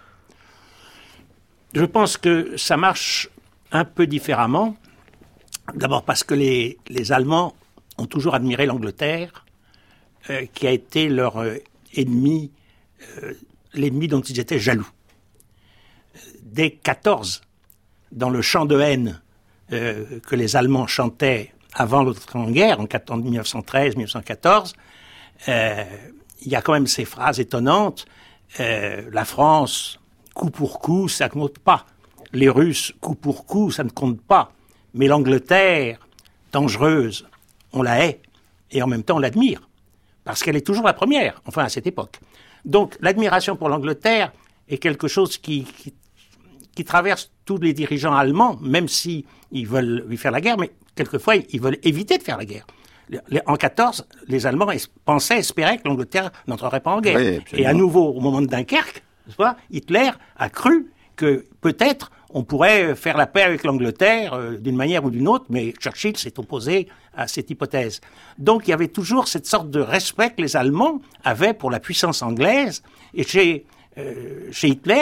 Je pense que ça marche un peu différemment. D'abord parce que les, les Allemands ont toujours admiré l'Angleterre, euh, qui a été leur euh, ennemi, euh, l'ennemi dont ils étaient jaloux. Dès quatorze, dans le chant de haine euh, que les Allemands chantaient avant l'autre grande guerre, en dix-neuf cent treize dix-neuf cent quatorze, euh, il y a quand même ces phrases étonnantes. Euh, la France, coup pour coup, ça ne compte pas. Les Russes, coup pour coup, ça ne compte pas. Mais l'Angleterre, dangereuse, on la hait et en même temps on l'admire. Parce qu'elle est toujours la première, enfin à cette époque. Donc l'admiration pour l'Angleterre est quelque chose qui, qui, qui traverse tous les dirigeants allemands, même s'ils veulent lui faire la guerre, mais quelquefois ils veulent éviter de faire la guerre. En quatorze, les Allemands es- pensaient, espéraient que l'Angleterre n'entrerait pas en guerre. Oui, et à nouveau, au moment de Dunkerque, n'est-ce pas, Hitler a cru que peut-être on pourrait faire la paix avec l'Angleterre euh, d'une manière ou d'une autre, mais Churchill s'est opposé à cette hypothèse. Donc il y avait toujours cette sorte de respect que les Allemands avaient pour la puissance anglaise. Et chez, euh, chez Hitler,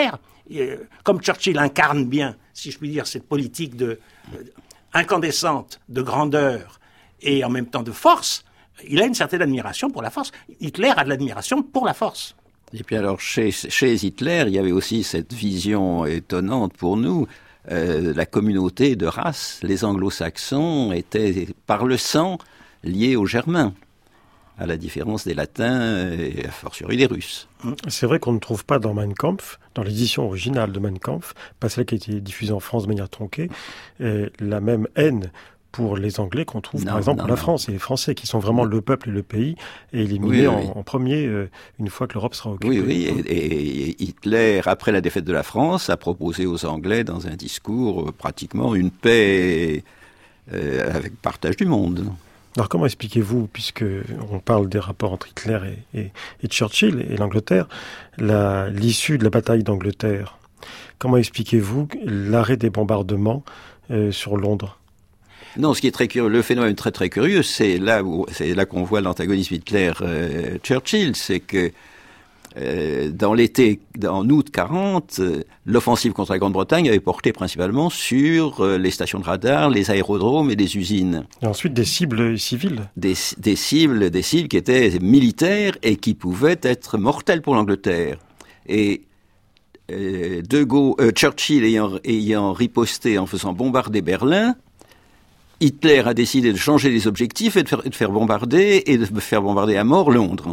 euh, comme Churchill incarne bien, si je puis dire, cette politique de, euh, incandescente, de grandeur et en même temps de force, il a une certaine admiration pour la force. Hitler a de l'admiration pour la force. Et puis alors, chez, chez Hitler, il y avait aussi cette vision étonnante pour nous, euh, la communauté de race. Les anglo-saxons étaient, par le sang, liés aux germains, à la différence des latins et a fortiori des russes. C'est vrai qu'on ne trouve pas dans Mein Kampf, dans l'édition originale de Mein Kampf, pas celle qui a été diffusée en France de manière tronquée, la même haine pour les Anglais qu'on trouve non, par exemple non, pour la France et les Français qui sont vraiment le peuple et le pays et éliminés oui, oui. En, en premier euh, une fois que l'Europe sera occupée. Oui, oui, et, et Hitler, après la défaite de la France, a proposé aux Anglais dans un discours euh, pratiquement une paix euh, avec partage du monde. Alors comment expliquez-vous, puisque on parle des rapports entre Hitler et, et, et Churchill et l'Angleterre, la, l'issue de la bataille d'Angleterre, comment expliquez-vous l'arrêt des bombardements euh, sur Londres ? Non, ce qui est très curieux, le phénomène très très curieux, c'est là où c'est là qu'on voit l'antagonisme Hitler-Churchill, euh, c'est que euh, dans l'été, en août quarante, euh, l'offensive contre la Grande-Bretagne avait porté principalement sur euh, les stations de radar, les aérodromes et les usines. Et ensuite des cibles civiles. Des, des cibles, des cibles qui étaient militaires et qui pouvaient être mortelles pour l'Angleterre. Et euh, De Gaulle, euh, Churchill ayant, ayant riposté en faisant bombarder Berlin, Hitler a décidé de changer les objectifs et de faire, de faire bombarder et de faire bombarder à mort Londres.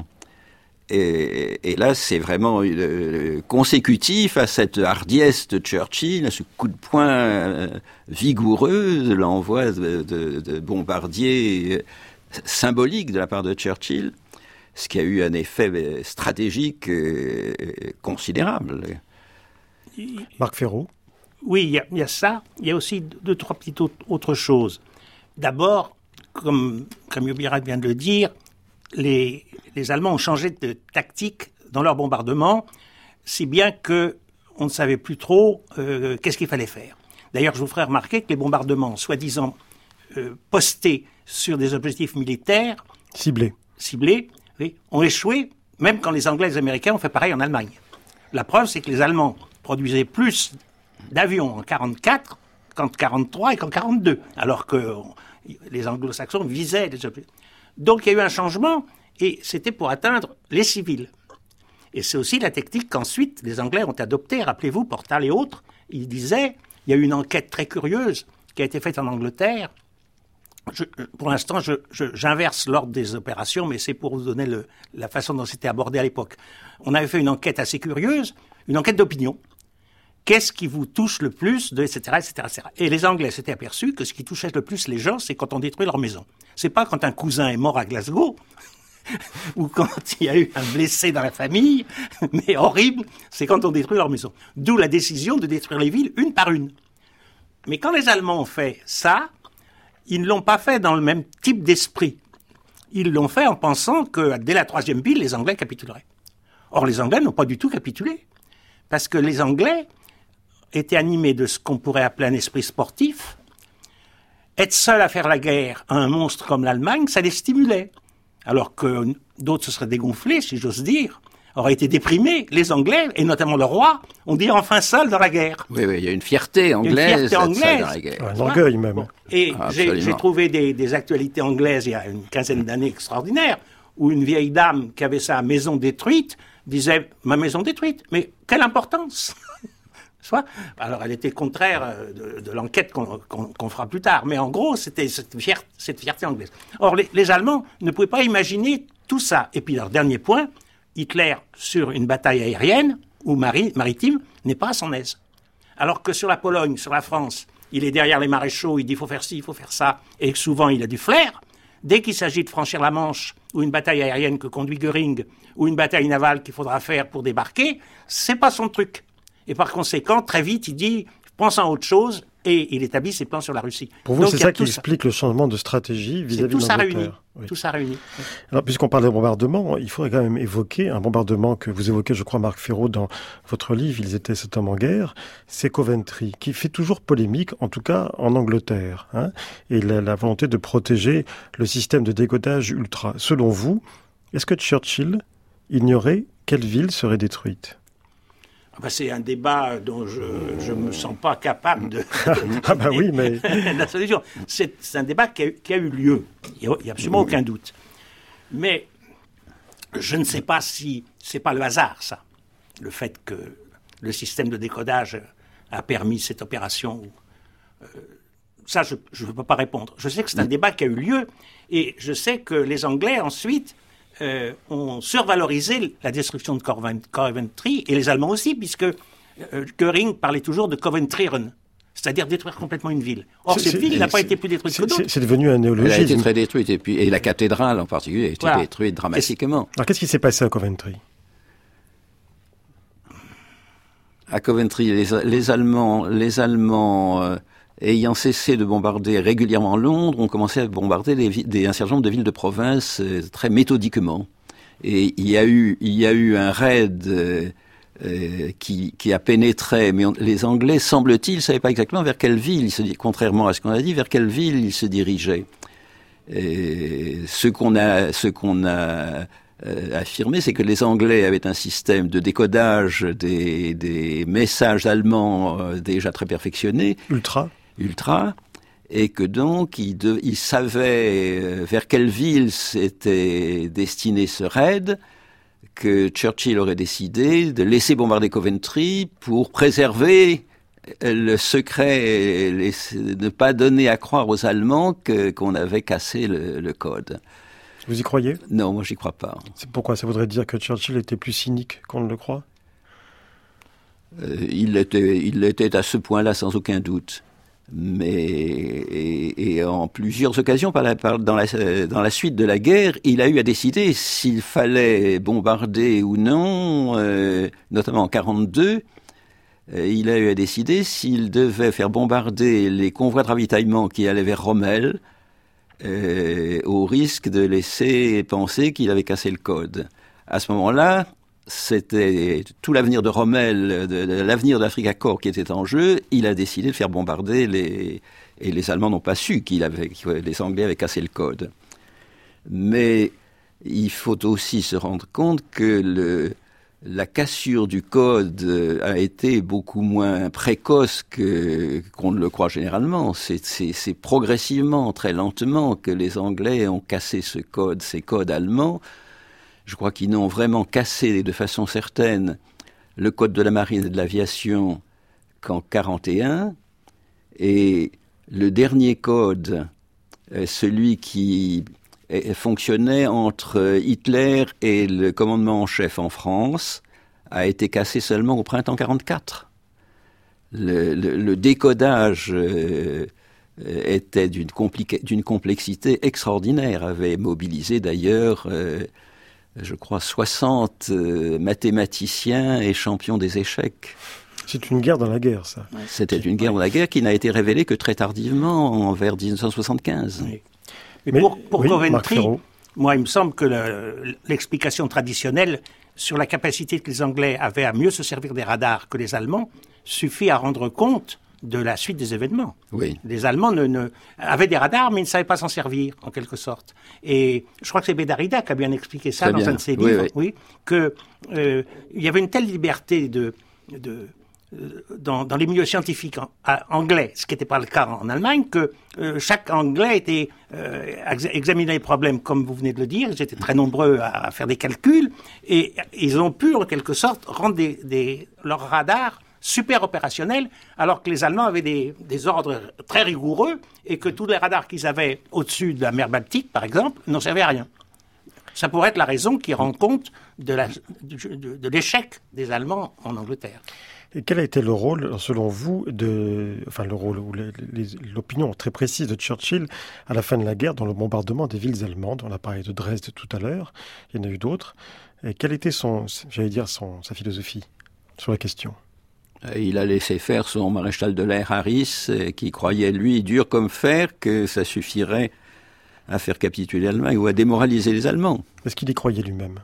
Et, et là, c'est vraiment euh, consécutif à cette hardiesse de Churchill, à ce coup de poing euh, vigoureux de l'envoi de, de, de bombardiers euh, symboliques de la part de Churchill, ce qui a eu un effet stratégique euh, considérable. Marc Ferraud. Oui, il y, y a ça. Il y a aussi deux, trois petites autres choses. D'abord, comme, comme Yobira vient de le dire, les, les Allemands ont changé de tactique dans leur bombardement, si bien qu'on ne savait plus trop euh, qu'est-ce qu'il fallait faire. D'ailleurs, je vous ferai remarquer que les bombardements, soi-disant euh, postés sur des objectifs militaires... Ciblés. Ciblés, oui, ont échoué, même quand les Anglais et les Américains ont fait pareil en Allemagne. La preuve, c'est que les Allemands produisaient plus d'avions en quarante-quatre qu'en quarante-trois et qu'en quarante-deux, alors que les anglo-saxons visaient les objectifs. Donc il y a eu un changement, et c'était pour atteindre les civils. Et c'est aussi la technique qu'ensuite les Anglais ont adoptée. Rappelez-vous, Portal et autres, ils disaient, il y a eu une enquête très curieuse qui a été faite en Angleterre. Je, pour l'instant, je, je, j'inverse l'ordre des opérations, mais c'est pour vous donner le, la façon dont c'était abordé à l'époque. On avait fait une enquête assez curieuse, une enquête d'opinion. Qu'est-ce qui vous touche le plus, de, et cetera, et cetera, et cetera. Et les Anglais s'étaient aperçus que ce qui touchait le plus les gens, c'est quand on détruit leur maison. C'est pas quand un cousin est mort à Glasgow, ou quand il y a eu un blessé dans la famille, mais horrible, c'est quand on détruit leur maison. D'où la décision de détruire les villes une par une. Mais quand les Allemands ont fait ça, ils ne l'ont pas fait dans le même type d'esprit. Ils l'ont fait en pensant que dès la troisième ville, les Anglais capituleraient. Or, les Anglais n'ont pas du tout capitulé. Parce que les Anglais étaient animés de ce qu'on pourrait appeler un esprit sportif. Être seul à faire la guerre à un monstre comme l'Allemagne, ça les stimulait. Alors que d'autres se seraient dégonflés, si j'ose dire, auraient été déprimés. Les Anglais, et notamment le roi, ont dit enfin seul dans la guerre. Oui, oui, il y a une fierté anglaise, une fierté anglaise. Dans la guerre. Un orgueil même. Bon. Et ah, j'ai, j'ai trouvé des, des actualités anglaises il y a une quinzaine d'années extraordinaires, où une vieille dame qui avait sa maison détruite disait « ma maison détruite, mais quelle importance ?» Soit. Alors, elle était contraire de, de l'enquête qu'on, qu'on, qu'on fera plus tard. Mais en gros, c'était cette fierté, cette fierté anglaise. Or, les, les Allemands ne pouvaient pas imaginer tout ça. Et puis, leur dernier point, Hitler, sur une bataille aérienne ou mari, maritime, n'est pas à son aise. Alors que sur la Pologne, sur la France, il est derrière les maréchaux, il dit « il faut faire ci, il faut faire ça ». Et souvent, il a du flair. Dès qu'il s'agit de franchir la Manche, ou une bataille aérienne que conduit Göring, ou une bataille navale qu'il faudra faire pour débarquer, c'est pas son truc. Et par conséquent, très vite, il dit « pense à autre chose » et il établit ses plans sur la Russie. Pour vous, donc, c'est ça qui explique ça. Le changement de stratégie vis-à-vis de l'Angleterre. Réuni. Oui. Tout ça réuni. Alors, puisqu'on parle de bombardement, il faudrait quand même évoquer un bombardement que vous évoquez, je crois, Marc Ferraud, dans votre livre « Ils étaient cet homme en guerre », c'est Coventry, qui fait toujours polémique, en tout cas en Angleterre, hein, et la, la volonté de protéger le système de décodage ultra. Selon vous, est-ce que Churchill ignorait quelle ville serait détruite ? Ben, c'est un débat dont je ne me sens pas capable de, de ah bah oui, mais... la solution. C'est, c'est un débat qui a, qui a eu lieu, il n'y a, a absolument aucun doute. Mais je ne sais pas si c'est pas le hasard, ça, le fait que le système de décodage a permis cette opération. Euh, ça, je ne peux pas répondre. Je sais que c'est un débat qui a eu lieu, et je sais que les Anglais, ensuite... Euh, ont survalorisé la destruction de Coventry, et les Allemands aussi, puisque euh, Göring parlait toujours de Coventryren, c'est-à-dire détruire complètement une ville. Or, c'est, cette ville n'a pas été plus détruite que d'autres. C'est, c'est devenu un néologisme. Elle a été très détruite, et, puis, et la cathédrale en particulier a été voilà. détruite dramatiquement. Alors, qu'est-ce qui s'est passé à Coventry ? À Coventry, les, les Allemands... Les Allemands euh, ayant cessé de bombarder régulièrement Londres, ont commencé à bombarder des, des, un certain nombre de villes de province euh, très méthodiquement. Et il y a eu, il y a eu un raid euh, euh, qui, qui a pénétré, mais on, les Anglais, semble-t-il, ne savaient pas exactement vers quelle ville, ils se, contrairement à ce qu'on a dit, vers quelle ville ils se dirigeaient. Et ce qu'on a, ce qu'on a euh, affirmé, c'est que les Anglais avaient un système de décodage des, des messages allemands euh, déjà très perfectionné. Ultra. Ultra, et que donc il, de, il savait vers quelle ville s'était destiné ce raid, que Churchill aurait décidé de laisser bombarder Coventry pour préserver le secret, les, ne pas donner à croire aux Allemands que, qu'on avait cassé le, le code. Vous y croyez ? Non, moi j'y crois pas. C'est pourquoi ça voudrait dire que Churchill était plus cynique qu'on ne le croit ? euh, il l'était, il l'était à ce point-là sans aucun doute. Mais et, et en plusieurs occasions, par la, par, dans, la, dans la suite de la guerre, il a eu à décider s'il fallait bombarder ou non, euh, notamment en quarante-deux. Euh, il a eu à décider s'il devait faire bombarder les convois de ravitaillement qui allaient vers Rommel, euh, au risque de laisser penser qu'il avait cassé le code. À ce moment-là, c'était tout l'avenir de Rommel, de, de l'avenir d'Africa Korps qui était en jeu. Il a décidé de faire bombarder les... Et les Allemands n'ont pas su qu'il avait, que les Anglais avaient cassé le code. Mais il faut aussi se rendre compte que le, la cassure du code a été beaucoup moins précoce que, qu'on ne le croit généralement. C'est, c'est, c'est progressivement, très lentement, que les Anglais ont cassé ce code, ces codes allemands. Je crois qu'ils n'ont vraiment cassé de façon certaine le code de la marine et de l'aviation qu'en quarante et un. Et le dernier code, celui qui fonctionnait entre Hitler et le commandement en chef en France, a été cassé seulement au printemps quarante-quatre. Le, le, le décodage euh, était d'une, complica- d'une complexité extraordinaire, avait mobilisé d'ailleurs... Euh, je crois, soixante euh, mathématiciens et champions des échecs. C'est une guerre dans la guerre, ça. C'était une guerre dans la guerre qui n'a été révélée que très tardivement, vers dix-neuf cent soixante-quinze. Oui. Mais, Mais pour, pour oui, Coventry, moi, il me semble que le, l'explication traditionnelle sur la capacité que les Anglais avaient à mieux se servir des radars que les Allemands suffit à rendre compte de la suite des événements. Oui. Les Allemands ne, ne, avaient des radars, mais ils ne savaient pas s'en servir, en quelque sorte. Et je crois que c'est Bédarida qui a bien expliqué ça Très dans bien. un de ses livres, oui, oui. oui qu'il euh, y avait une telle liberté de, de, euh, dans, dans les milieux scientifiques en, à, anglais, ce qui n'était pas le cas en Allemagne, que euh, chaque Anglais était euh, examinait les problèmes, comme vous venez de le dire, ils étaient très nombreux à, à faire des calculs, et ils ont pu, en quelque sorte, rendre des, des, leurs radars super opérationnel, alors que les Allemands avaient des, des ordres très rigoureux et que tous les radars qu'ils avaient au-dessus de la mer Baltique, par exemple, n'en servaient à rien. Ça pourrait être la raison qui rend compte de, la, de, de, de l'échec des Allemands en Angleterre. Et quel a été le rôle, selon vous, de, enfin le rôle ou les, les, l'opinion très précise de Churchill à la fin de la guerre dans le bombardement des villes allemandes? On a parlé de Dresde tout à l'heure, il y en a eu d'autres. Et quelle était son, j'allais dire, son, sa philosophie sur la question? Il a laissé faire son maréchal de l'air Harris, qui croyait, lui, dur comme fer, que ça suffirait à faire capituler l'Allemagne ou à démoraliser les Allemands. Est-ce qu'il y croyait lui-même?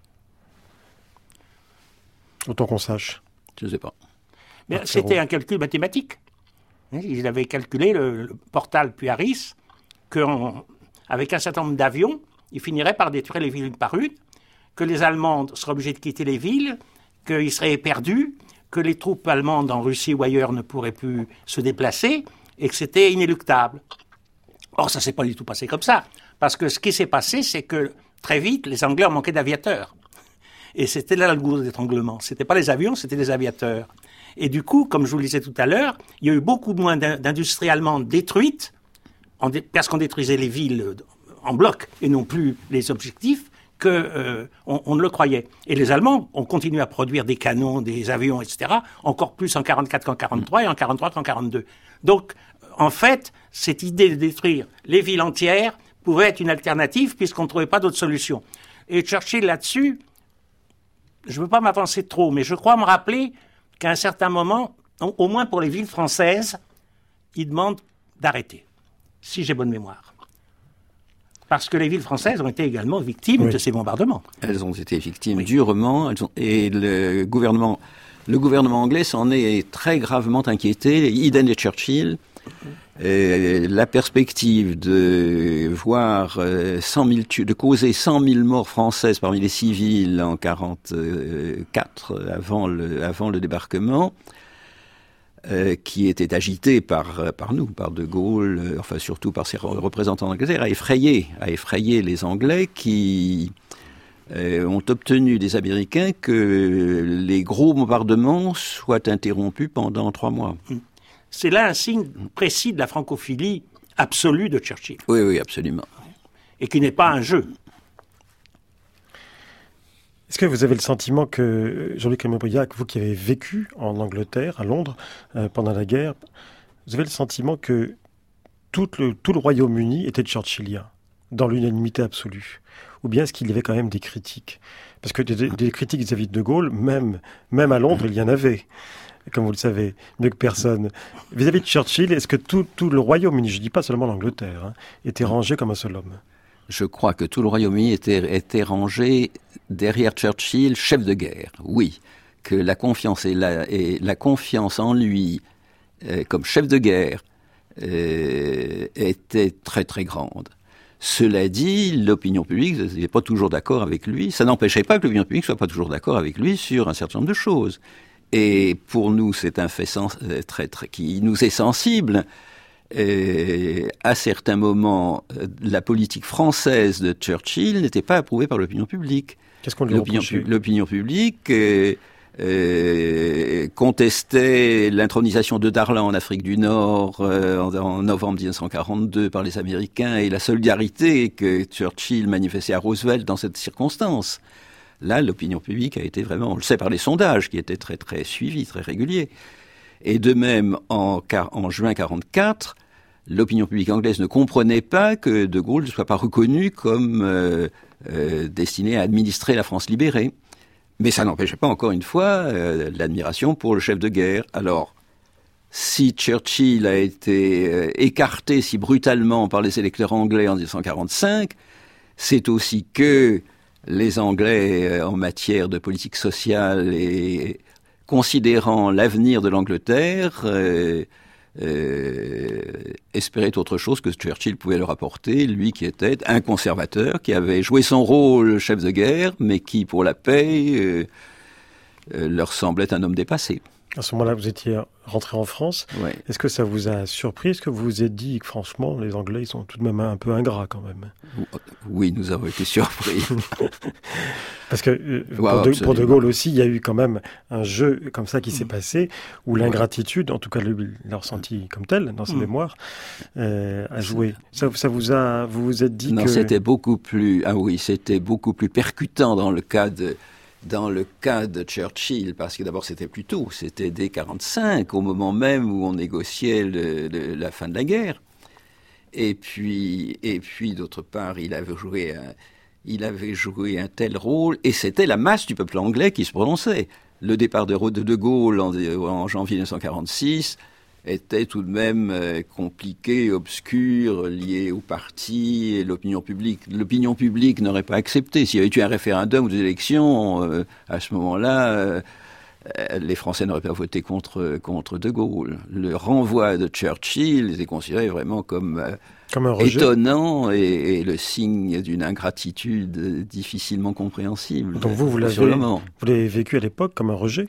Autant qu'on sache. Je ne sais pas. Mais c'était un calcul mathématique. Il avait calculé, le, le Portal puis Harris, qu'avec un certain nombre d'avions, il finirait par détruire les villes une par une, que les Allemands seraient obligés de quitter les villes, qu'ils seraient perdus, que les troupes allemandes en Russie ou ailleurs ne pourraient plus se déplacer et que c'était inéluctable. Or, ça ne s'est pas du tout passé comme ça. Parce que ce qui s'est passé, c'est que très vite, les Anglais ont manqué d'aviateurs. Et c'était là le goût d'étranglement. Ce n'était pas les avions, c'était les aviateurs. Et du coup, comme je vous le disais tout à l'heure, il y a eu beaucoup moins d'industries allemandes détruites, en dé- parce qu'on détruisait les villes en bloc et non plus les objectifs, qu'on euh, on ne le croyait. Et les Allemands ont continué à produire des canons, des avions, et cetera, encore plus en quarante-quatre qu'en quarante-trois et en quarante-trois qu'en quarante-deux. Donc, en fait, cette idée de détruire les villes entières pouvait être une alternative puisqu'on ne trouvait pas d'autre solution. Et Churchill, là-dessus, je ne veux pas m'avancer trop, mais je crois me rappeler qu'à un certain moment, au moins pour les villes françaises, il demande d'arrêter, si j'ai bonne mémoire. Parce que les villes françaises ont été également victimes oui. de ces bombardements. Elles ont été victimes oui. durement, elles ont, et le gouvernement, le gouvernement anglais s'en est très gravement inquiété, idem de Churchill. Et la perspective de voir cent mille tu- de causer cent mille morts françaises parmi les civils en quarante-quatre, avant le, avant le débarquement, euh, qui était agité par, par nous, par De Gaulle, euh, enfin surtout par ses représentants d'Angleterre, a effrayé, a effrayé les Anglais qui euh, ont obtenu des Américains que les gros bombardements soient interrompus pendant trois mois. Mmh. C'est là un signe précis de la francophilie absolue de Churchill. Oui, oui, absolument. Et qui n'est pas un jeu. Est-ce que vous avez le sentiment que, Jean-Luc Aymon-Briac, vous qui avez vécu en Angleterre, à Londres, euh, pendant la guerre, vous avez le sentiment que tout le, tout le Royaume-Uni était churchillien, dans l'unanimité absolue? Ou bien est-ce qu'il y avait quand même des critiques? Parce que des, des critiques vis-à-vis de De Gaulle, même, même à Londres, il y en avait. Comme vous le savez, mieux que personne. Vis-à-vis de Churchill, est-ce que tout, tout le Royaume-Uni, je ne dis pas seulement l'Angleterre, hein, était rangé comme un seul homme? Je crois que tout le Royaume-Uni était, était rangé derrière Churchill, chef de guerre, oui. Que la confiance, et la, et la confiance en lui euh, comme chef de guerre euh, était très très grande. Cela dit, l'opinion publique n'était pas toujours d'accord avec lui. Ça n'empêchait pas que l'opinion publique ne soit pas toujours d'accord avec lui sur un certain nombre de choses. Et pour nous, c'est un fait sens- très, très, qui nous est sensible. Et à certains moments, la politique française de Churchill n'était pas approuvée par l'opinion publique. Qu'est-ce qu'on lui l'opinion, reprochait ? l'opinion publique euh, euh, contestait l'intronisation de Darlan en Afrique du Nord euh, en, en novembre dix-neuf cent quarante-deux par les Américains et la solidarité que Churchill manifestait à Roosevelt dans cette circonstance. Là, l'opinion publique a été vraiment, on le sait par les sondages, qui étaient très très suivis, très réguliers. Et de même, en, en juin quarante-quatre, l'opinion publique anglaise ne comprenait pas que De Gaulle ne soit pas reconnu comme euh, euh, destiné à administrer la France libérée. Mais ça n'empêchait pas, encore une fois, euh, l'admiration pour le chef de guerre. Alors, si Churchill a été euh, écarté si brutalement par les électeurs anglais en dix-neuf cent quarante-cinq, c'est aussi que les Anglais, en matière de politique sociale et considérant l'avenir de l'Angleterre, euh, euh, espéraient autre chose que Churchill pouvait leur apporter, lui qui était un conservateur, qui avait joué son rôle chef de guerre, mais qui, pour la paix, euh, euh, leur semblait un homme dépassé. À ce moment-là, vous étiez rentré en France. Ouais. Est-ce que ça vous a surpris? Est-ce que vous vous êtes dit que, franchement, les Anglais, ils sont tout de même un peu ingrats, quand même? Oui, nous avons été surpris. Parce que euh, wow, pour, de, pour De Gaulle aussi, il y a eu quand même un jeu comme ça qui s'est passé, où l'ingratitude, en tout cas, lui, il l'a ressenti comme tel, dans ses mmh. mémoires, euh, a joué. Ça, ça vous a, vous vous êtes dit non, que... Non, c'était beaucoup plus, ah oui, c'était beaucoup plus percutant dans le cas de... Dans le cas de Churchill, parce que d'abord c'était plus tôt, c'était dès quarante-cinq, au moment même où on négociait le, le, la fin de la guerre. Et puis, et puis d'autre part, il avait joué un, il avait joué un tel rôle, et c'était la masse du peuple anglais qui se prononçait. Le départ de De Gaulle en, en janvier dix-neuf cent quarante-six était tout de même euh, compliqué, obscur, lié au parti et l'opinion publique. L'opinion publique n'aurait pas accepté. S'il y avait eu un référendum ou des élections, euh, à ce moment-là, euh, les Français n'auraient pas voté contre, contre De Gaulle. Le renvoi de Churchill était considéré vraiment comme, euh, comme un étonnant et, et le signe d'une ingratitude difficilement compréhensible. Donc vous, vous l'avez, vous l'avez vécu à l'époque comme un rejet?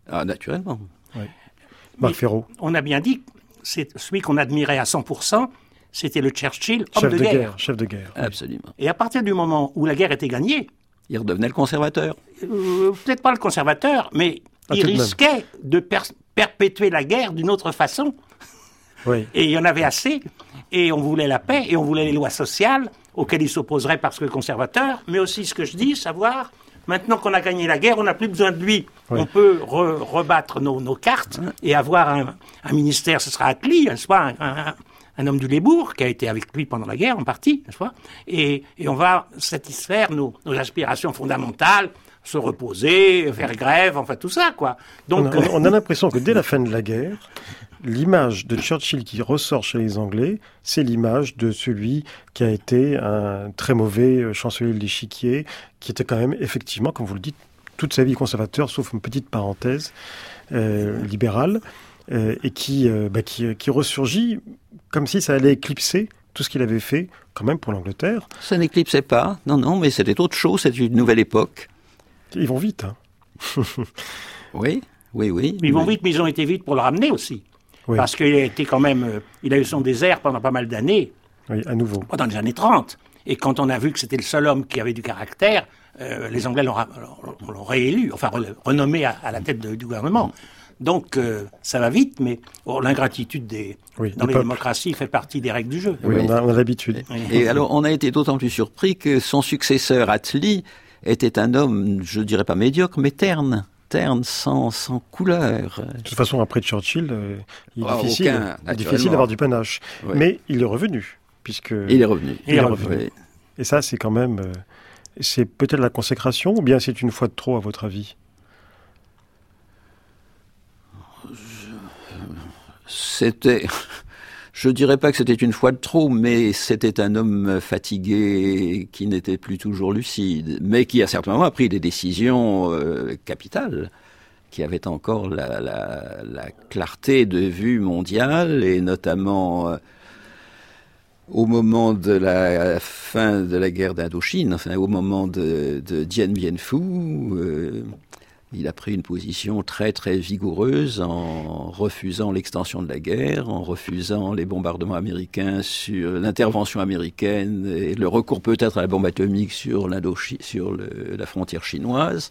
Ah, naturellement. Oui. Marc Ferraud. On a bien dit, c'est celui qu'on admirait à cent pour cent, c'était le Churchill, homme chef de, de guerre. guerre. Chef de guerre. Absolument. Et à partir du moment où la guerre était gagnée, il redevenait le conservateur. Euh, peut-être pas le conservateur, mais ah, il risquait de per- perpétuer la guerre d'une autre façon. Oui. Et il y en avait assez, et on voulait la paix, et on voulait les lois sociales, auxquelles il s'opposerait parce que conservateur, mais aussi ce que je dis, savoir, maintenant qu'on a gagné la guerre, on n'a plus besoin de lui. Oui. On peut re- rebattre nos, nos cartes et avoir un, un ministère, ce sera Attlee, n'est-ce pas, un, un, un homme du Lébourg, qui a été avec lui pendant la guerre, en partie, n'est-ce pas, et, et on va satisfaire nos, nos aspirations fondamentales, se reposer, faire grève, enfin tout ça, quoi. Donc, on a, on a l'impression que dès la fin de la guerre, l'image de Churchill qui ressort chez les Anglais, c'est l'image de celui qui a été un très mauvais chancelier de l'échiquier, qui était quand même, effectivement, comme vous le dites, toute sa vie conservateur, sauf une petite parenthèse euh, libérale, euh, et qui, euh, bah, qui, qui ressurgit comme si ça allait éclipser tout ce qu'il avait fait, quand même, pour l'Angleterre. Ça n'éclipsait pas, non, non, mais c'était autre chose, c'était une nouvelle époque. Ils vont vite, hein. Oui, oui, oui. Ils vont oui. vite, mais ils ont été vite pour le ramener aussi. Oui. Parce qu'il a été quand même, euh, il a eu son désert pendant pas mal d'années. Oui, à nouveau. Pendant les années trente. Et quand on a vu que c'était le seul homme qui avait du caractère, euh, les Anglais l'ont, l'ont, l'ont réélu, enfin renommé à, à la tête de, du gouvernement. Donc euh, ça va vite, mais oh, l'ingratitude des, oui, dans les peuples. démocraties fait partie des règles du jeu. Oui, oui. On, a, on a l'habitude. Et alors on a été d'autant plus surpris que son successeur Attlee était un homme, je ne dirais pas médiocre, mais terne. Terne, sans, sans couleur. De toute façon, après Churchill, euh, il est ah, difficile, aucun, difficile d'avoir du panache. Oui. Mais il est revenu, puisque... Il est revenu. Il, il est revenu. revenu. Oui. Et ça, c'est quand même... Euh, c'est peut-être la consécration, ou bien c'est une fois de trop, à votre avis ? C'était... Je ne dirais pas que c'était une fois de trop, mais c'était un homme fatigué qui n'était plus toujours lucide, mais qui à certains moments a pris des décisions euh, capitales, qui avaient encore la, la, la clarté de vue mondiale, et notamment euh, au moment de la fin de la guerre d'Indochine, enfin au moment de, de Dien Bien Phu, euh, il a pris une position très très vigoureuse en refusant l'extension de la guerre, en refusant les bombardements américains sur l'intervention américaine et le recours peut-être à la bombe atomique sur, l'Indochine, sur le, la frontière chinoise.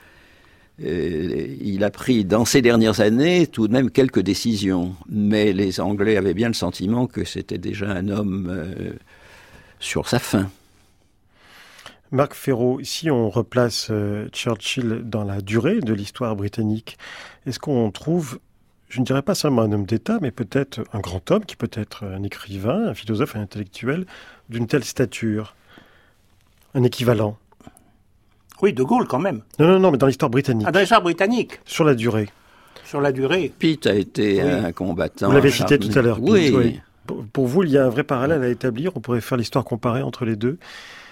Et il a pris dans ces dernières années tout de même quelques décisions, mais les Anglais avaient bien le sentiment que c'était déjà un homme euh, sur sa fin. Marc Ferraud, si on replace euh, Churchill dans la durée de l'histoire britannique, est-ce qu'on trouve, je ne dirais pas seulement un homme d'État, mais peut-être un grand homme, qui peut être un écrivain, un philosophe, un intellectuel, d'une telle stature, un équivalent? Oui, De Gaulle quand même. Non, non, non, mais dans l'histoire britannique. Ah, dans l'histoire britannique. Sur la durée. Sur la durée. Pitt a été oui. un combattant. Vous l'avez cité tout à l'heure, Pitt. Oui. oui. Pour, pour vous, il y a un vrai parallèle à établir. On pourrait faire l'histoire comparée entre les deux.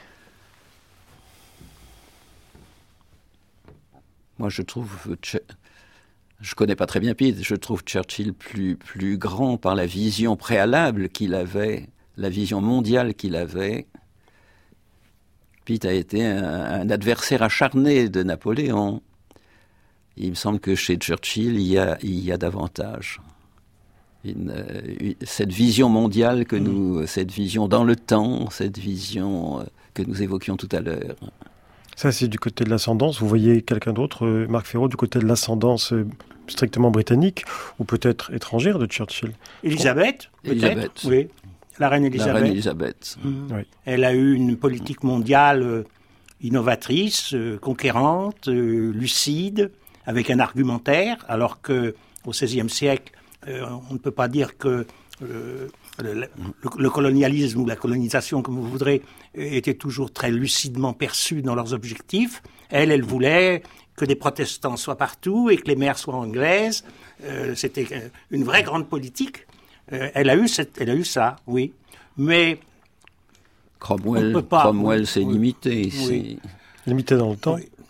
Moi, je trouve, je connais pas très bien Pitt, je trouve Churchill plus, plus grand par la vision préalable qu'il avait, la vision mondiale qu'il avait. Pitt a été un, un adversaire acharné de Napoléon. Il me semble que chez Churchill, il y a, il y a davantage. Une, une, cette vision mondiale que nous, cette vision dans le temps, cette vision que nous évoquions tout à l'heure. Ça, c'est du côté de l'ascendance. Vous voyez quelqu'un d'autre, euh, Marc Ferraud, du côté de l'ascendance euh, strictement britannique ou peut-être étrangère de Churchill? Élisabeth, peut-être. Élisabeth. Oui, la reine Élisabeth. La reine Élisabeth. Mmh. Oui. Elle a eu une politique mondiale euh, innovatrice, euh, conquérante, euh, lucide, avec un argumentaire, alors qu'au seizième siècle, euh, on ne peut pas dire que... Euh, Le, le, le colonialisme ou la colonisation, comme vous voudrez, était toujours très lucidement perçu dans leurs objectifs. Elle, elle voulait que des protestants soient partout et que les mères soient anglaises. Euh, c'était une vraie grande politique. Euh, elle a eu cette, elle a eu ça, oui. Mais Cromwell, Cromwell s'est oui. limité. Oui. Limité dans le temps. Oui. Oui.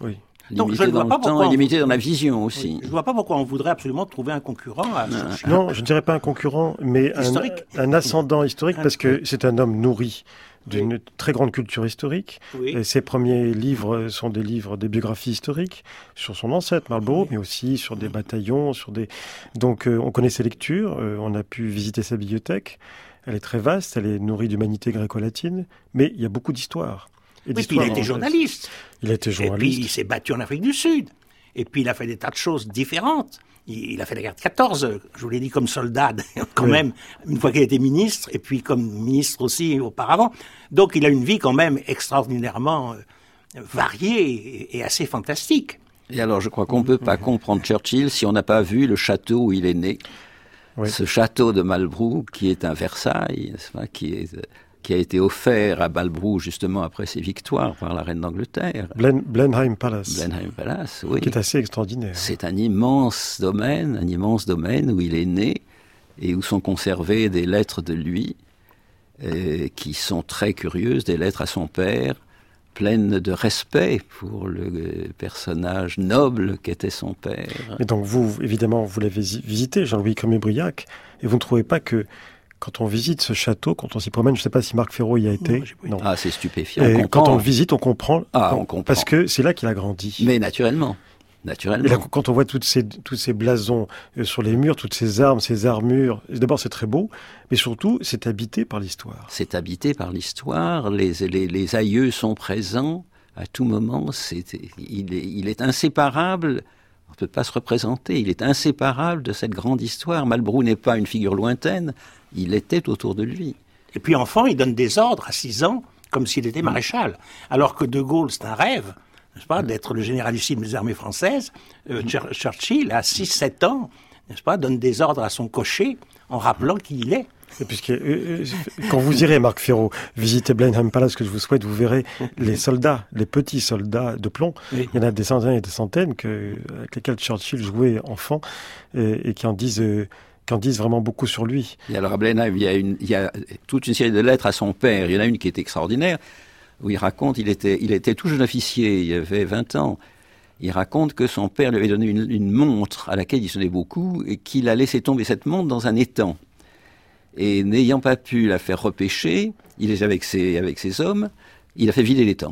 Limité dans le temps et limité dans la vision aussi. Oui, je ne vois pas pourquoi on voudrait absolument trouver un concurrent à Churchill. Non, je ne dirais pas un concurrent, mais un, un ascendant historique, parce que c'est un homme nourri d'une oui. très grande culture historique. Oui. Et ses premiers livres sont des livres, des biographies historiques sur son ancêtre Marlborough, oui. mais aussi sur des bataillons, sur des. Donc, euh, on connaît ses lectures. Euh, on a pu visiter sa bibliothèque. Elle est très vaste. Elle est nourrie d'humanité gréco-latine, mais il y a beaucoup d'histoires. Et oui, puis il a été journaliste. Il a été journaliste. Et puis il s'est battu en Afrique du Sud. Et puis il a fait des tas de choses différentes. Il a fait la guerre de quatorze, je vous l'ai dit, comme soldat, quand oui. même, une fois qu'il a été ministre, et puis comme ministre aussi auparavant. Donc il a une vie quand même extraordinairement variée et assez fantastique. Et alors je crois qu'on ne peut pas comprendre Churchill si on n'a pas vu le château où il est né. Oui. Ce château de Marlborough, qui est un Versailles, n'est-ce pas, qui est... qui a été offert à Marlborough justement après ses victoires par la reine d'Angleterre. Blen, Blenheim Palace. Blenheim Palace, oui. Qui est assez extraordinaire. C'est un immense domaine, un immense domaine où il est né et où sont conservées des lettres de lui euh, qui sont très curieuses, des lettres à son père, pleines de respect pour le personnage noble qu'était son père. Et donc vous, évidemment, vous l'avez visité, Jean-Louis Crémieux-Briac, et vous ne trouvez pas que quand on visite ce château, quand on s'y promène, je ne sais pas si Marc Ferraud y a été. Non, non. Ah, c'est stupéfiant. Et on quand on le visite, on comprend. Ah, on comprend. Parce que c'est là qu'il a grandi. Mais naturellement. Naturellement. Et là, quand on voit toutes ces, tous ces blasons euh, sur les murs, toutes ces armes, ces armures, d'abord c'est très beau, mais surtout c'est habité par l'histoire. C'est habité par l'histoire, les, les, les aïeux sont présents à tout moment, c'est, il, est, il est inséparable. On ne peut pas se représenter, il est inséparable de cette grande histoire. Marlborough n'est pas une figure lointaine, il était autour de lui. Et puis enfant, il donne des ordres à six ans, comme s'il était maréchal. Alors que De Gaulle, c'est un rêve, n'est-ce pas, d'être le généralissime des armées françaises. Euh, Churchill, à six sept ans, n'est-ce pas, donne des ordres à son cocher en rappelant qui il est. Et puisque, euh, quand vous irez, Marc Ferraud, visiter Blenheim Palace, que je vous souhaite, vous verrez les soldats, les petits soldats de plomb. Oui. Il y en a des centaines et des centaines que, avec lesquels Churchill jouait enfant et, et qui en disent... Euh, qui en disent vraiment beaucoup sur lui. Et alors à Blenheim, il y a une, il y a toute une série de lettres à son père. Il y en a une qui est extraordinaire, où il raconte, il était, il était tout jeune officier, il avait vingt ans. Il raconte que son père lui avait donné une, une montre à laquelle il tenait beaucoup et qu'il a laissé tomber cette montre dans un étang. Et n'ayant pas pu la faire repêcher, il est avec ses, avec ses hommes, il a fait vider l'étang.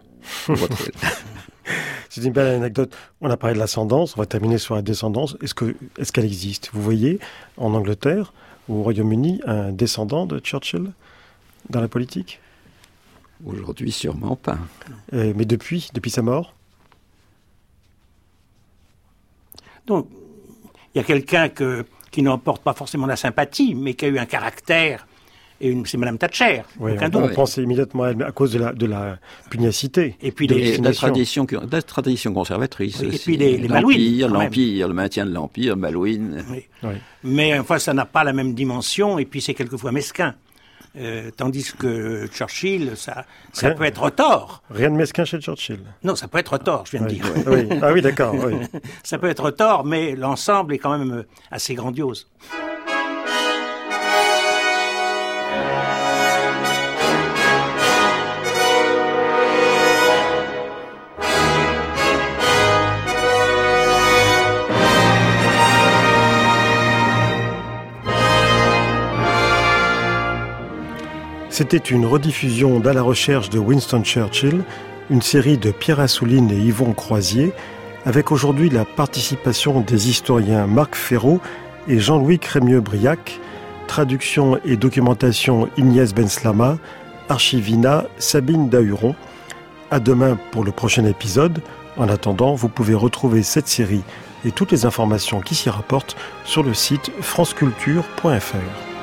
C'est une belle anecdote. On a parlé de l'ascendance, on va terminer sur la descendance. Est-ce que, est-ce qu'elle existe ? Vous voyez, en Angleterre ou au Royaume-Uni, un descendant de Churchill dans la politique ? Aujourd'hui, sûrement pas. Euh, mais depuis, depuis sa mort ? Donc, il y a quelqu'un que, qui n'emporte pas forcément la sympathie, mais qui a eu un caractère. Et une, c'est Madame Thatcher. Oui, on, on pense immédiatement à elle, à cause de la, de la pugnacité. Et puis les, la, tradition, la tradition conservatrice. Oui, et puis les, les Malouines. L'Empire, le maintien de l'Empire, Malouines. Oui. Oui. Mais enfin, ça n'a pas la même dimension, et puis c'est quelquefois mesquin. Euh, tandis que Churchill, ça, ça peut être tort. Rien de mesquin chez Churchill. Non, ça peut être tort, je viens oui, de dire. Oui. Ah oui, d'accord. Oui. Ça peut être tort, mais l'ensemble est quand même assez grandiose. C'était une rediffusion d'À la recherche de Winston Churchill, une série de Pierre Assouline et Yvon Croisier, avec aujourd'hui la participation des historiens Marc Ferraud et Jean-Louis Crémieux-Briac, traduction et documentation Ignès Benslama, archivina Sabine Dahuron. À demain pour le prochain épisode. En attendant, vous pouvez retrouver cette série et toutes les informations qui s'y rapportent sur le site franceculture point f r.